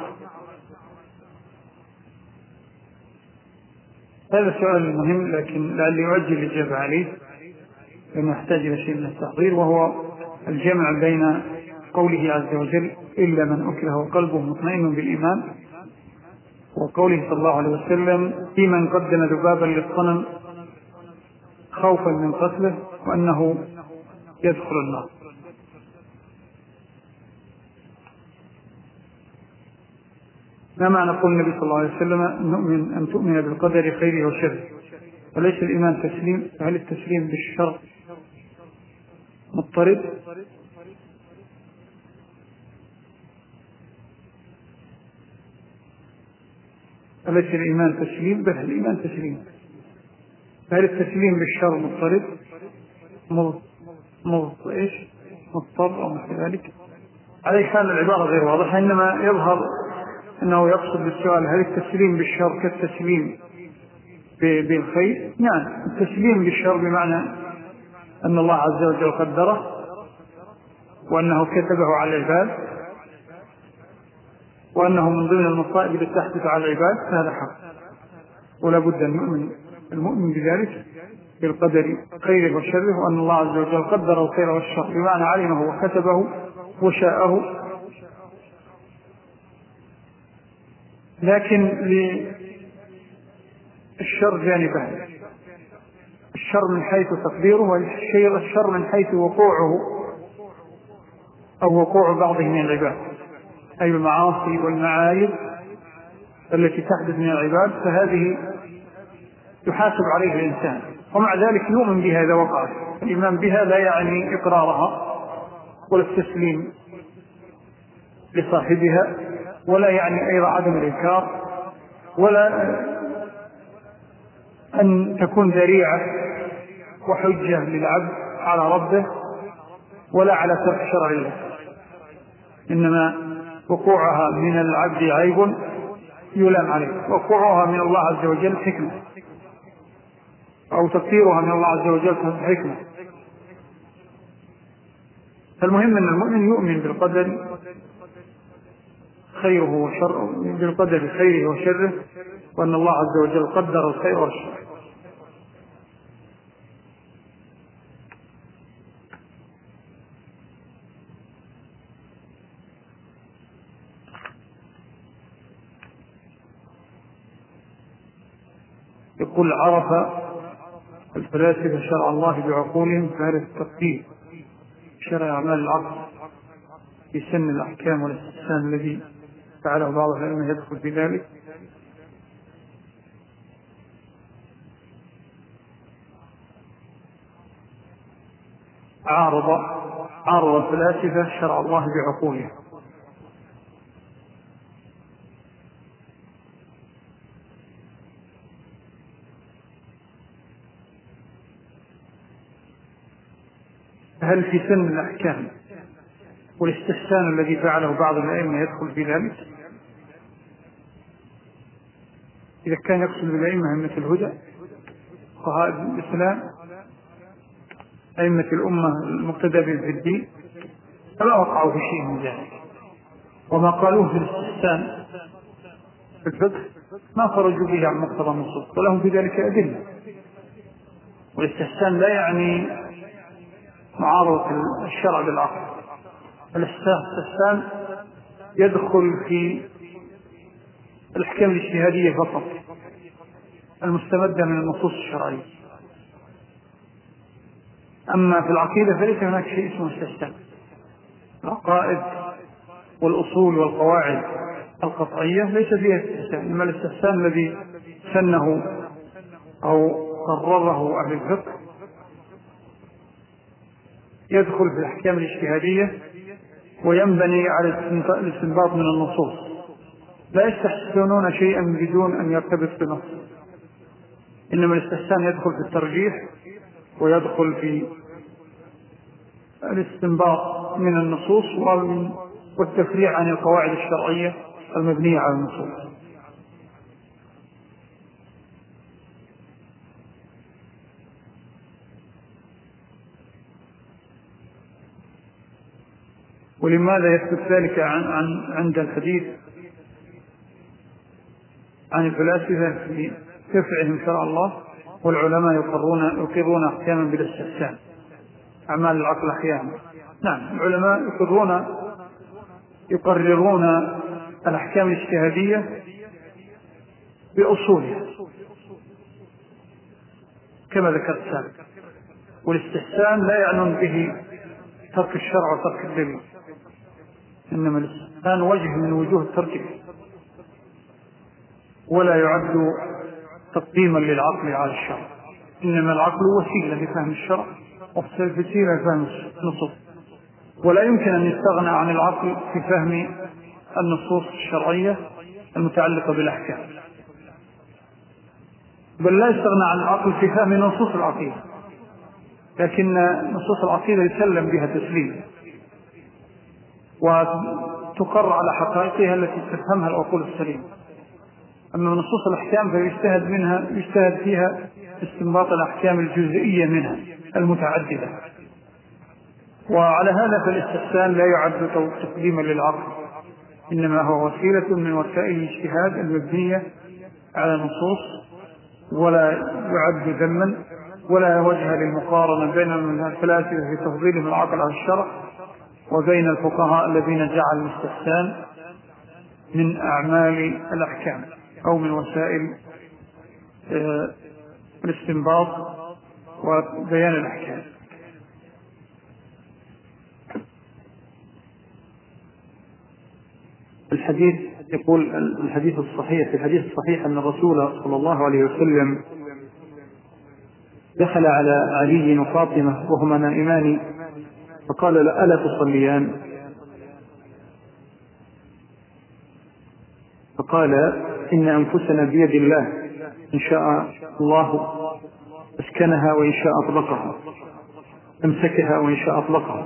هذا السؤال المهم، لكن لعلي أعجل الإجابة عليه لأنه يحتاج إلى شيء من التحضير، وهو الجمع بين قوله عز وجل إلا من أكره وقلبه مطمئن بالإيمان، وقوله صلى الله عليه وسلم في من قدم ذبابا للصنم خوفا من قتله وأنه يدخل النار. ما معنى قول النبي صلى الله عليه وسلم نؤمن أن تؤمن بالقدر خيره وشره، وليس الإيمان تسليم؟ فهل التسليم بالشر مضطرد؟ أليس الإيمان تسليم؟ بل الإيمان تسليم. فهل التسليم بالشر مضطرد؟ مضطر إيش؟ مضطر أو مثل ذلك. عليه كان العبارة غير واضحة، إنما يظهر أنه يقصد بالسؤال هل التسليم بالشر كالتسليم بالخير؟ نعم، التسليم بالشر بمعنى أن الله عز وجل قدره وأنه كتبه على العباد وأنه من ضمن المصائب التي تحدث على العباد، هذا حق، ولا بد أن يؤمن المؤمن بذلك بالقدر خيره وشره، وأن الله عز وجل قدره الخير والشر بمعنى علمه وكتبه وشاءه. لكن للشر جانبان: الشر من حيث تقديره، والشر من حيث وقوعه أو وقوع بعضه من العباد، أي المعاصي والمعايب التي تحدث من العباد، فهذه يحاسب عليه الإنسان، ومع ذلك يؤمن بها إذا وقعت. الإيمان بها لا يعني إقرارها ولا التسليم لصاحبها، ولا يعني أيضا عدم الإنكار، ولا أن تكون ذريعة وحجة للعبد على ربه، ولا على ترك شرع الله. إنما وقوعها من العبد عيب يلام عليه، وقوعها من الله عز وجل حكمة، أو تقديرها من الله عز وجل حكمة. فالمهم أن المؤمن يؤمن بالقدر خيره وشره، بالقدر خيره وشره، وأن الله عز وجل قدر الخير والشر. يقول عرف الفلاسفة شرع الله بعقولهم فهذا التقدير شرع أعمال العقل في سن الأحكام والاستحسان الذي فعله بعض العلماء يدخل في ذلك. عارض عارض الفلاسفة شرع الله بعقولهم. هل في سن الأحكام والاستحسان الذي فعله بعض الأئمة يدخل في ذلك؟ إذا كان يقصد بالأئمة أئمة الهدى فقهاء الإسلام أئمة الأمة المقتدى بهم في الدين فلا وقعوا في شيء من ذلك، وما قالوه في الاستحسان في الفقه ما خرجوا به عن مقتضى النصوص ولهم في ذلك أدلة. والاستحسان لا يعني معارضة الشرع بالعقل، الاستحسان يدخل في الأحكام الاجتهادية فقط المستمدة من النصوص الشرعية. أما في العقيدة فليس هناك شيء اسمه استحسان. العقائد والأصول والقواعد القطعية ليس فيها استحسان، إنما الاستحسان الذي سنه أو قرره أهل الفقه يدخل في الأحكام الاجتهادية وينبني على الاستنباط من النصوص، لا يستحسنون شيئا بدون أن يرتبط بنص، إنما الاستحسان يدخل في الترجيح ويدخل في الاستنباط من النصوص والتفريع عن القواعد الشرعية المبنية على النصوص. ولماذا يثبت ذلك عن عن عند الحديث عن الفلاسفة في دفعهم شرع الله والعلماء يقرون يقرون أحكاما بالاستحسان أعمال العقل أحيانا؟ نعم، العلماء يقرون يقررون الأحكام الاجتهادية بأصولها كما ذكرت سابقا، والاستحسان لا يعنون به ترك الشرع وترك الدليل، إنما الاستحسان وجه من وجوه الترك ولا يعد تقديما للعقل على الشرع، إنما العقل وسيلة لفهم الشرع ووسيلة لفهم النصوص، ولا يمكن أن يستغنى عن العقل في فهم النصوص الشرعية المتعلقة بالأحكام، بل لا يستغنى عن العقل في فهم نصوص العقيدة، لكن نصوص العقيدة يسلم بها تسليما وتقر على حقائقها التي تفهمها العقول السليمة. أما نصوص الأحكام فيجتهد منها يجتهد فيها استنباط الأحكام الجزئية منها المتعددة، وعلى هذا فالاستحسان لا يعد تقديما للعقل، إنما هو وسيلة من وسائل الاجتهاد المبنية على نصوص، ولا يعد ذما ولا وجه للمقارنة بين الفلاسفة في تفضيلهم العقل على الشرع وبين الفقهاء الذين جعلوا الاستحسان من أعمال الأحكام أو من وسائل الاستنباط وبيان الأحكام. الحديث يقول الحديث الصحيح في الحديث الصحيح أن الرسول صلى الله عليه وسلم دخل على علي وفاطمة وهما نائمان فقال ألا تصليان؟ فقال إن أنفسنا بيد الله، إن شاء الله أسكنها وإن شاء أطلقها، أمسكها وإن شاء أطلقها.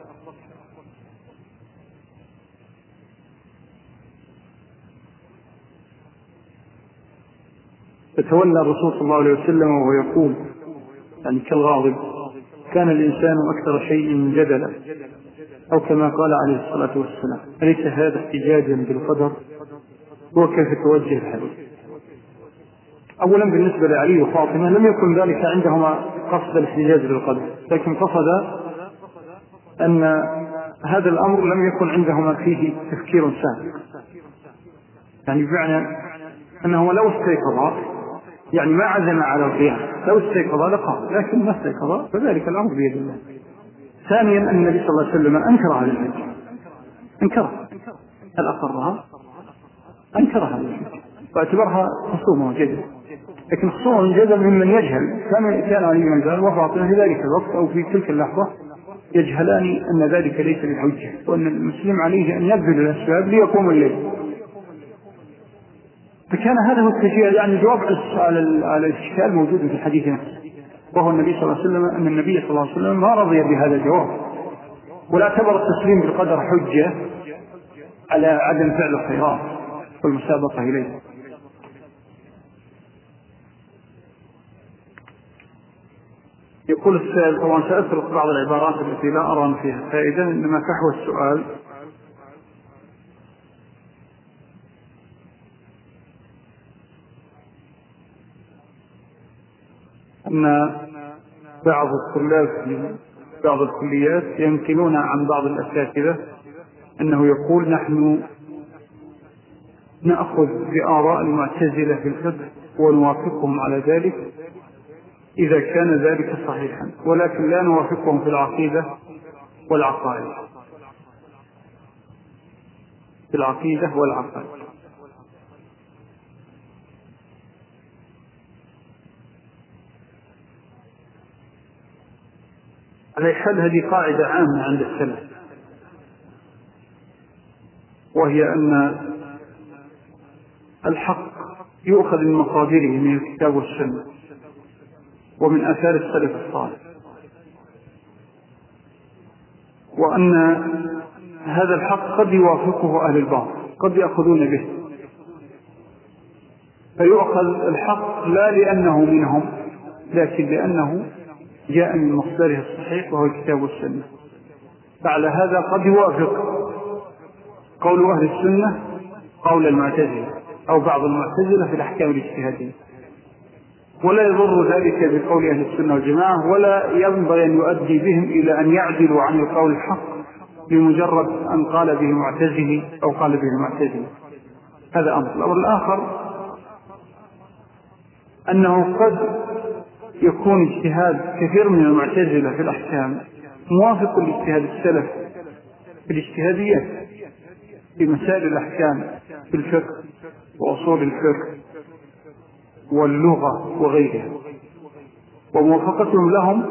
فتولى الرسول صلى الله عليه وسلم وهو يقول يعني كالغاضب: كان الإنسان أكثر شيء جدلا، أو كما قال عليه الصلاة والسلام. أليس هذا احتجاجا بالقدر؟ وكيف توجه الحديث؟ أولا بالنسبة لعلي وفاطمة لم يكن ذلك عندهما قصد الاحتجاج بالقدر، لكن قصد أن هذا الأمر لم يكن عندهما فيه تفكير سابق، يعني بمعنى أنهما لو استيقظا يعني ما عزم على القيام، لو استيقظ لقام، لكن ما استيقظ فذلك الأمر بيد الله. ثانيا أن النبي صلى الله عليه وسلم أنكر هذا الحج، انكرها، هل أقرها؟ أنكرها واعتبرها خصومة جدل، لكن خصومة جدل ممن يجهل، كان كان علي بن ابي طالب وفاطمة في ذلك الوقت أو في تلك اللحظة يجهلان أن ذلك ليس بالحجة، وأن المسلم عليه أن يبذل الأسباب ليقوم الليل. فكان هذا هو التشريع، يعني جواب على على الإشكال موجود في الحديث نفسه، وهو النبي صلى الله عليه وسلم أن النبي صلى الله عليه وسلم ما رضي بهذا الجواب، ولا اعتبر التسليم بالقدر حجة على عدم فعل الخيرات والمسابقة إليه. يقول السائل، طبعا سأسرق بعض العبارات التي لا أرى فيها فائدة، إنما فحوى السؤال. أن بعض الطلاب في بعض الكليات ينقلون عن بعض الأساتذة أنه يقول نحن نأخذ بآراء المعتزلة في الفقه ونوافقهم على ذلك إذا كان ذلك صحيحا، ولكن لا نوافقهم في العقيدة والعقائد، في العقيدة والعقائد. على حال هذه قاعدة عامة عند السلف، وهي أن الحق يؤخذ من مصادره من الكتاب والسنة ومن آثار السلف الصالح، وأن هذا الحق قد يوافقه أهل الباطل، قد يأخذون به، فيؤخذ الحق لا لأنه منهم، لكن لأنه جاء من مصدره الصحيح وهو الكتاب والسنة. فعلى هذا قد يوافق قول أهل السنة قول المعتزلة أو بعض المعتزلة في الأحكام الاجتهادية، ولا يضر ذلك بقول أهل السنة والجماعة، ولا ينبغي أن يؤدي بهم إلى أن يعدلوا عن القول الحق بمجرد أن قال به معتزلي أو قال به معتزلي. هذا أمر. الأمر الآخر أنه قد يكون اجتهاد كثير من المعتزلة في الأحكام موافق لاجتهاد السلف في الاجتهاديات في مسائل الأحكام في الفقه وأصول الفقه واللغة وغيرها، وموافقتهم لهم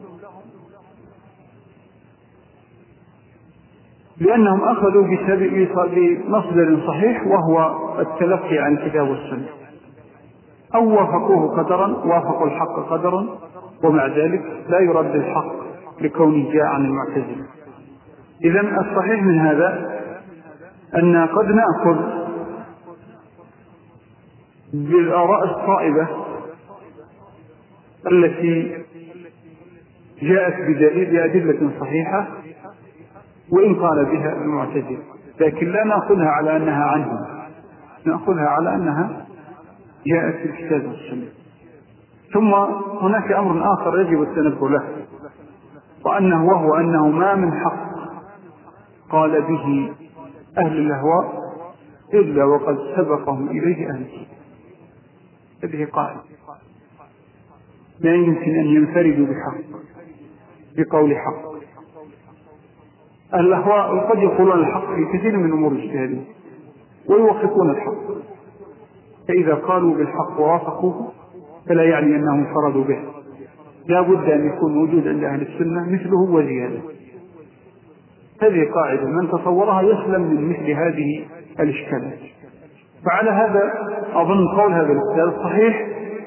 لأنهم أخذوا بمصدر صحيح وهو التلقي عن الكتاب والسنة، أو وافقوه قدرا، وافقوا الحق قدرا، ومع ذلك لا يرد الحق لكونه جاء عن المعتزلة. إذن الصحيح من هذا أن قد نأخذ بالآراء الصائبة التي جاءت بدليل بأدلة صحيحة وإن قال بها المعتزلة، لكن لا نأخذها على أنها عنهم، نأخذها على أنها جاءت في الكتاب والسنة. ثم هناك أمر آخر يجب التنبه له، وأنه وهو أنه ما من حق قال به أهل الأهواء إلا وقد سبقهم إليه أهل الكتاب. هذه قاعدة لا يمكن أن ينفردوا بحق بقول حق. أهل الأهواء قد يقولون الحق في كثير من أمور الاجتهادية ويوافقون الحق، فإذا قالوا بالحق ووافقوه فلا يعني أنهم انفردوا به، لا بد أن يكون موجود عند أهل السنة مثله وزيادة. هذه قاعدة من تصورها يسلم من مثل هذه الإشكالات. فعلى هذا أظن قول هذا الأستاذ صحيح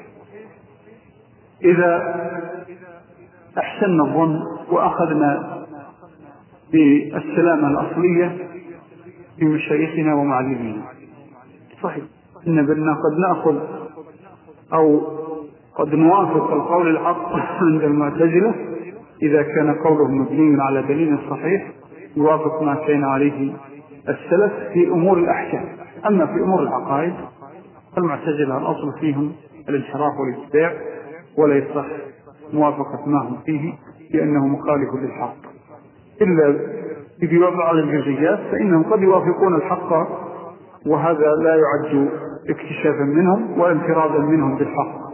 إذا أحسننا الظن وأخذنا بالسلامة الأصلية بمشايخنا ومعلمينا. صحيح إن بدنا قد نأخذ أو قد نوافق القول الحق عند المعتزلة إذا كان قولهم مبني على دليل صحيح يوافق ما كان عليه السلف في أمور الأحكام. أما في أمور العقائد فالمعتزلة الأصل فيهم الانحراف والاتباع، ولا يصح موافقة ما هم فيه لأنه مخالف للحق، إلا في بعض الجزئيات فإنهم قد يوافقون الحق، وهذا لا يعد اكتشافا منهم وانفرادا منهم بالحق.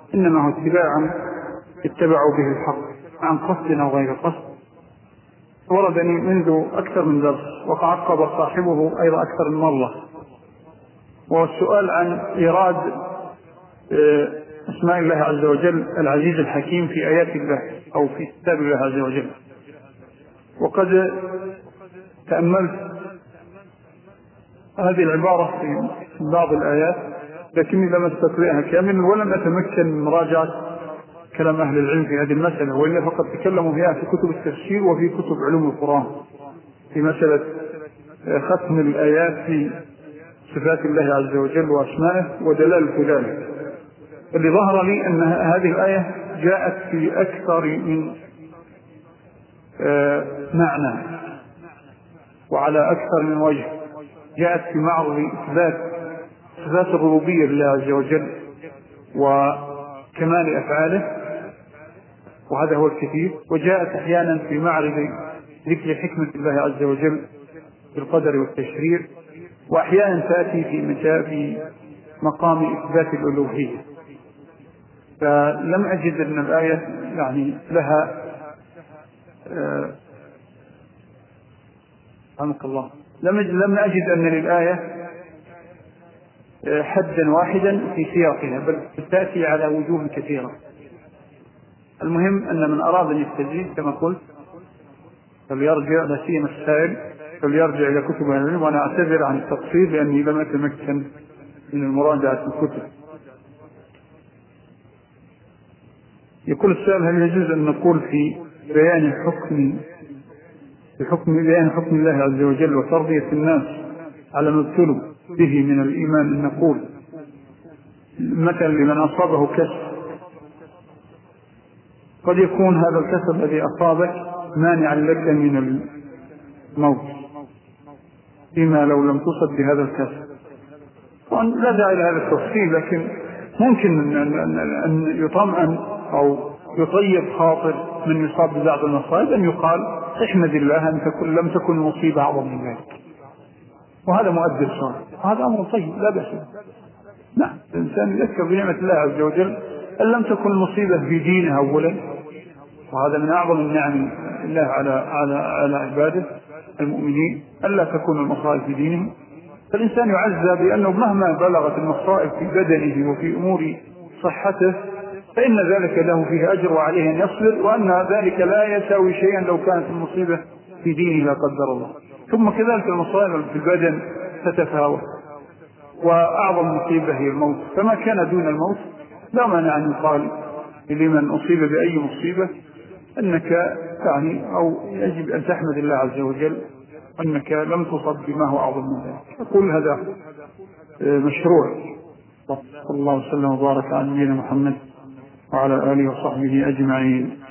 إنما هو اتباعا اتبعوا به الحق عن قصد أو غير قصد. وردني منذ أكثر من درس وعقب صاحبه أيضا أكثر من مرة، والسؤال عن إيراد أسماء الله عز وجل العزيز الحكيم في آيات الله أو في كتاب الله عز وجل. وقد تأملت هذه العبارة في بعض الآيات لكني لم أستقرئها كاملا ولم أتمكن من مراجعة كلام أهل العلم في هذه المسألة، وإلا فقد تكلموا فيها في كتب التفسير وفي كتب علوم القرآن في مسألة ختم الآيات في صفات الله عز وجل وأسمائه ودلالة ذلك. اللي ظهر لي أن هذه الآية جاءت في أكثر من معنى وعلى أكثر من وجه. جاءت في معرض إثبات صفات الربوبية لله عز وجل وكمال أفعاله، وهذا هو الكثير، وجاءت أحيانا في معرض ذكر حكمة الله عز وجل في القدر والتشريع، وأحيانا تأتي في في مقام إثبات الألوهية. فلم أجد أن الآية يعني لها رحمك الله لم لم أجد أن للآية حدا واحدا في سياقها، بل تأتي على وجوه كثيرة. المهم أن من أراد أن يستجيب كما قلت فليرجع، لا سيما السائل فليرجع إلى كتب العلم، وأنا أعتذر عن التقصير لأني لم أتمكن من المراجعة في الكتب. يقول السائل: هل يجوز أن نقول في بيان حكم في حكم بيان حكم الله عز وجل وتربية الناس على ما ابتلوا به من الإيمان أن نقول مثلا لمن أصابه كسر قد يكون هذا الكسر الذي أصابك مانعا لك من الموت فيما لو لم تصب بهذا الكسر؟ لا داعي لهذا التفصيل، لكن ممكن أن يطمئن أو يطيب خاطر من يصاب ببعض المصائب أن يقال: احمد الله أن تكون لم تكن مصيبة أعظم من ذلك، وهذا مؤدب صالح، وهذا أمر طيب لا بأس. نعم، الإنسان يذكر بنعمة الله عز وجل أن لم تكن مصيبة في دينه أولا، وهذا من أعظم النعم الله على على على عباده المؤمنين ألا تكون المصائب في دينهم. فالإنسان يعزى بأنه مهما بلغت المصائب في بدنه وفي أمور صحته فإن ذلك له فيه أجر وعليه أن يصبر، وأن ذلك لا يساوي شيئا لو كانت المصيبة في دينه لا قدر الله. ثم كذلك المصائب في البدن تتفاوت، وأعظم مصيبة هي الموت، فما كان دون الموت لا مانع أن يقال لمن أصيب بأي مصيبة أنك يعني أو يجب أن تحمد الله عز وجل أنك لم تصب بما هو أعظم من ذلك. أقول هذا مشروع. صلى الله وسلم وبارك على نبينا محمد وعلى آله وصحبه أجمعين.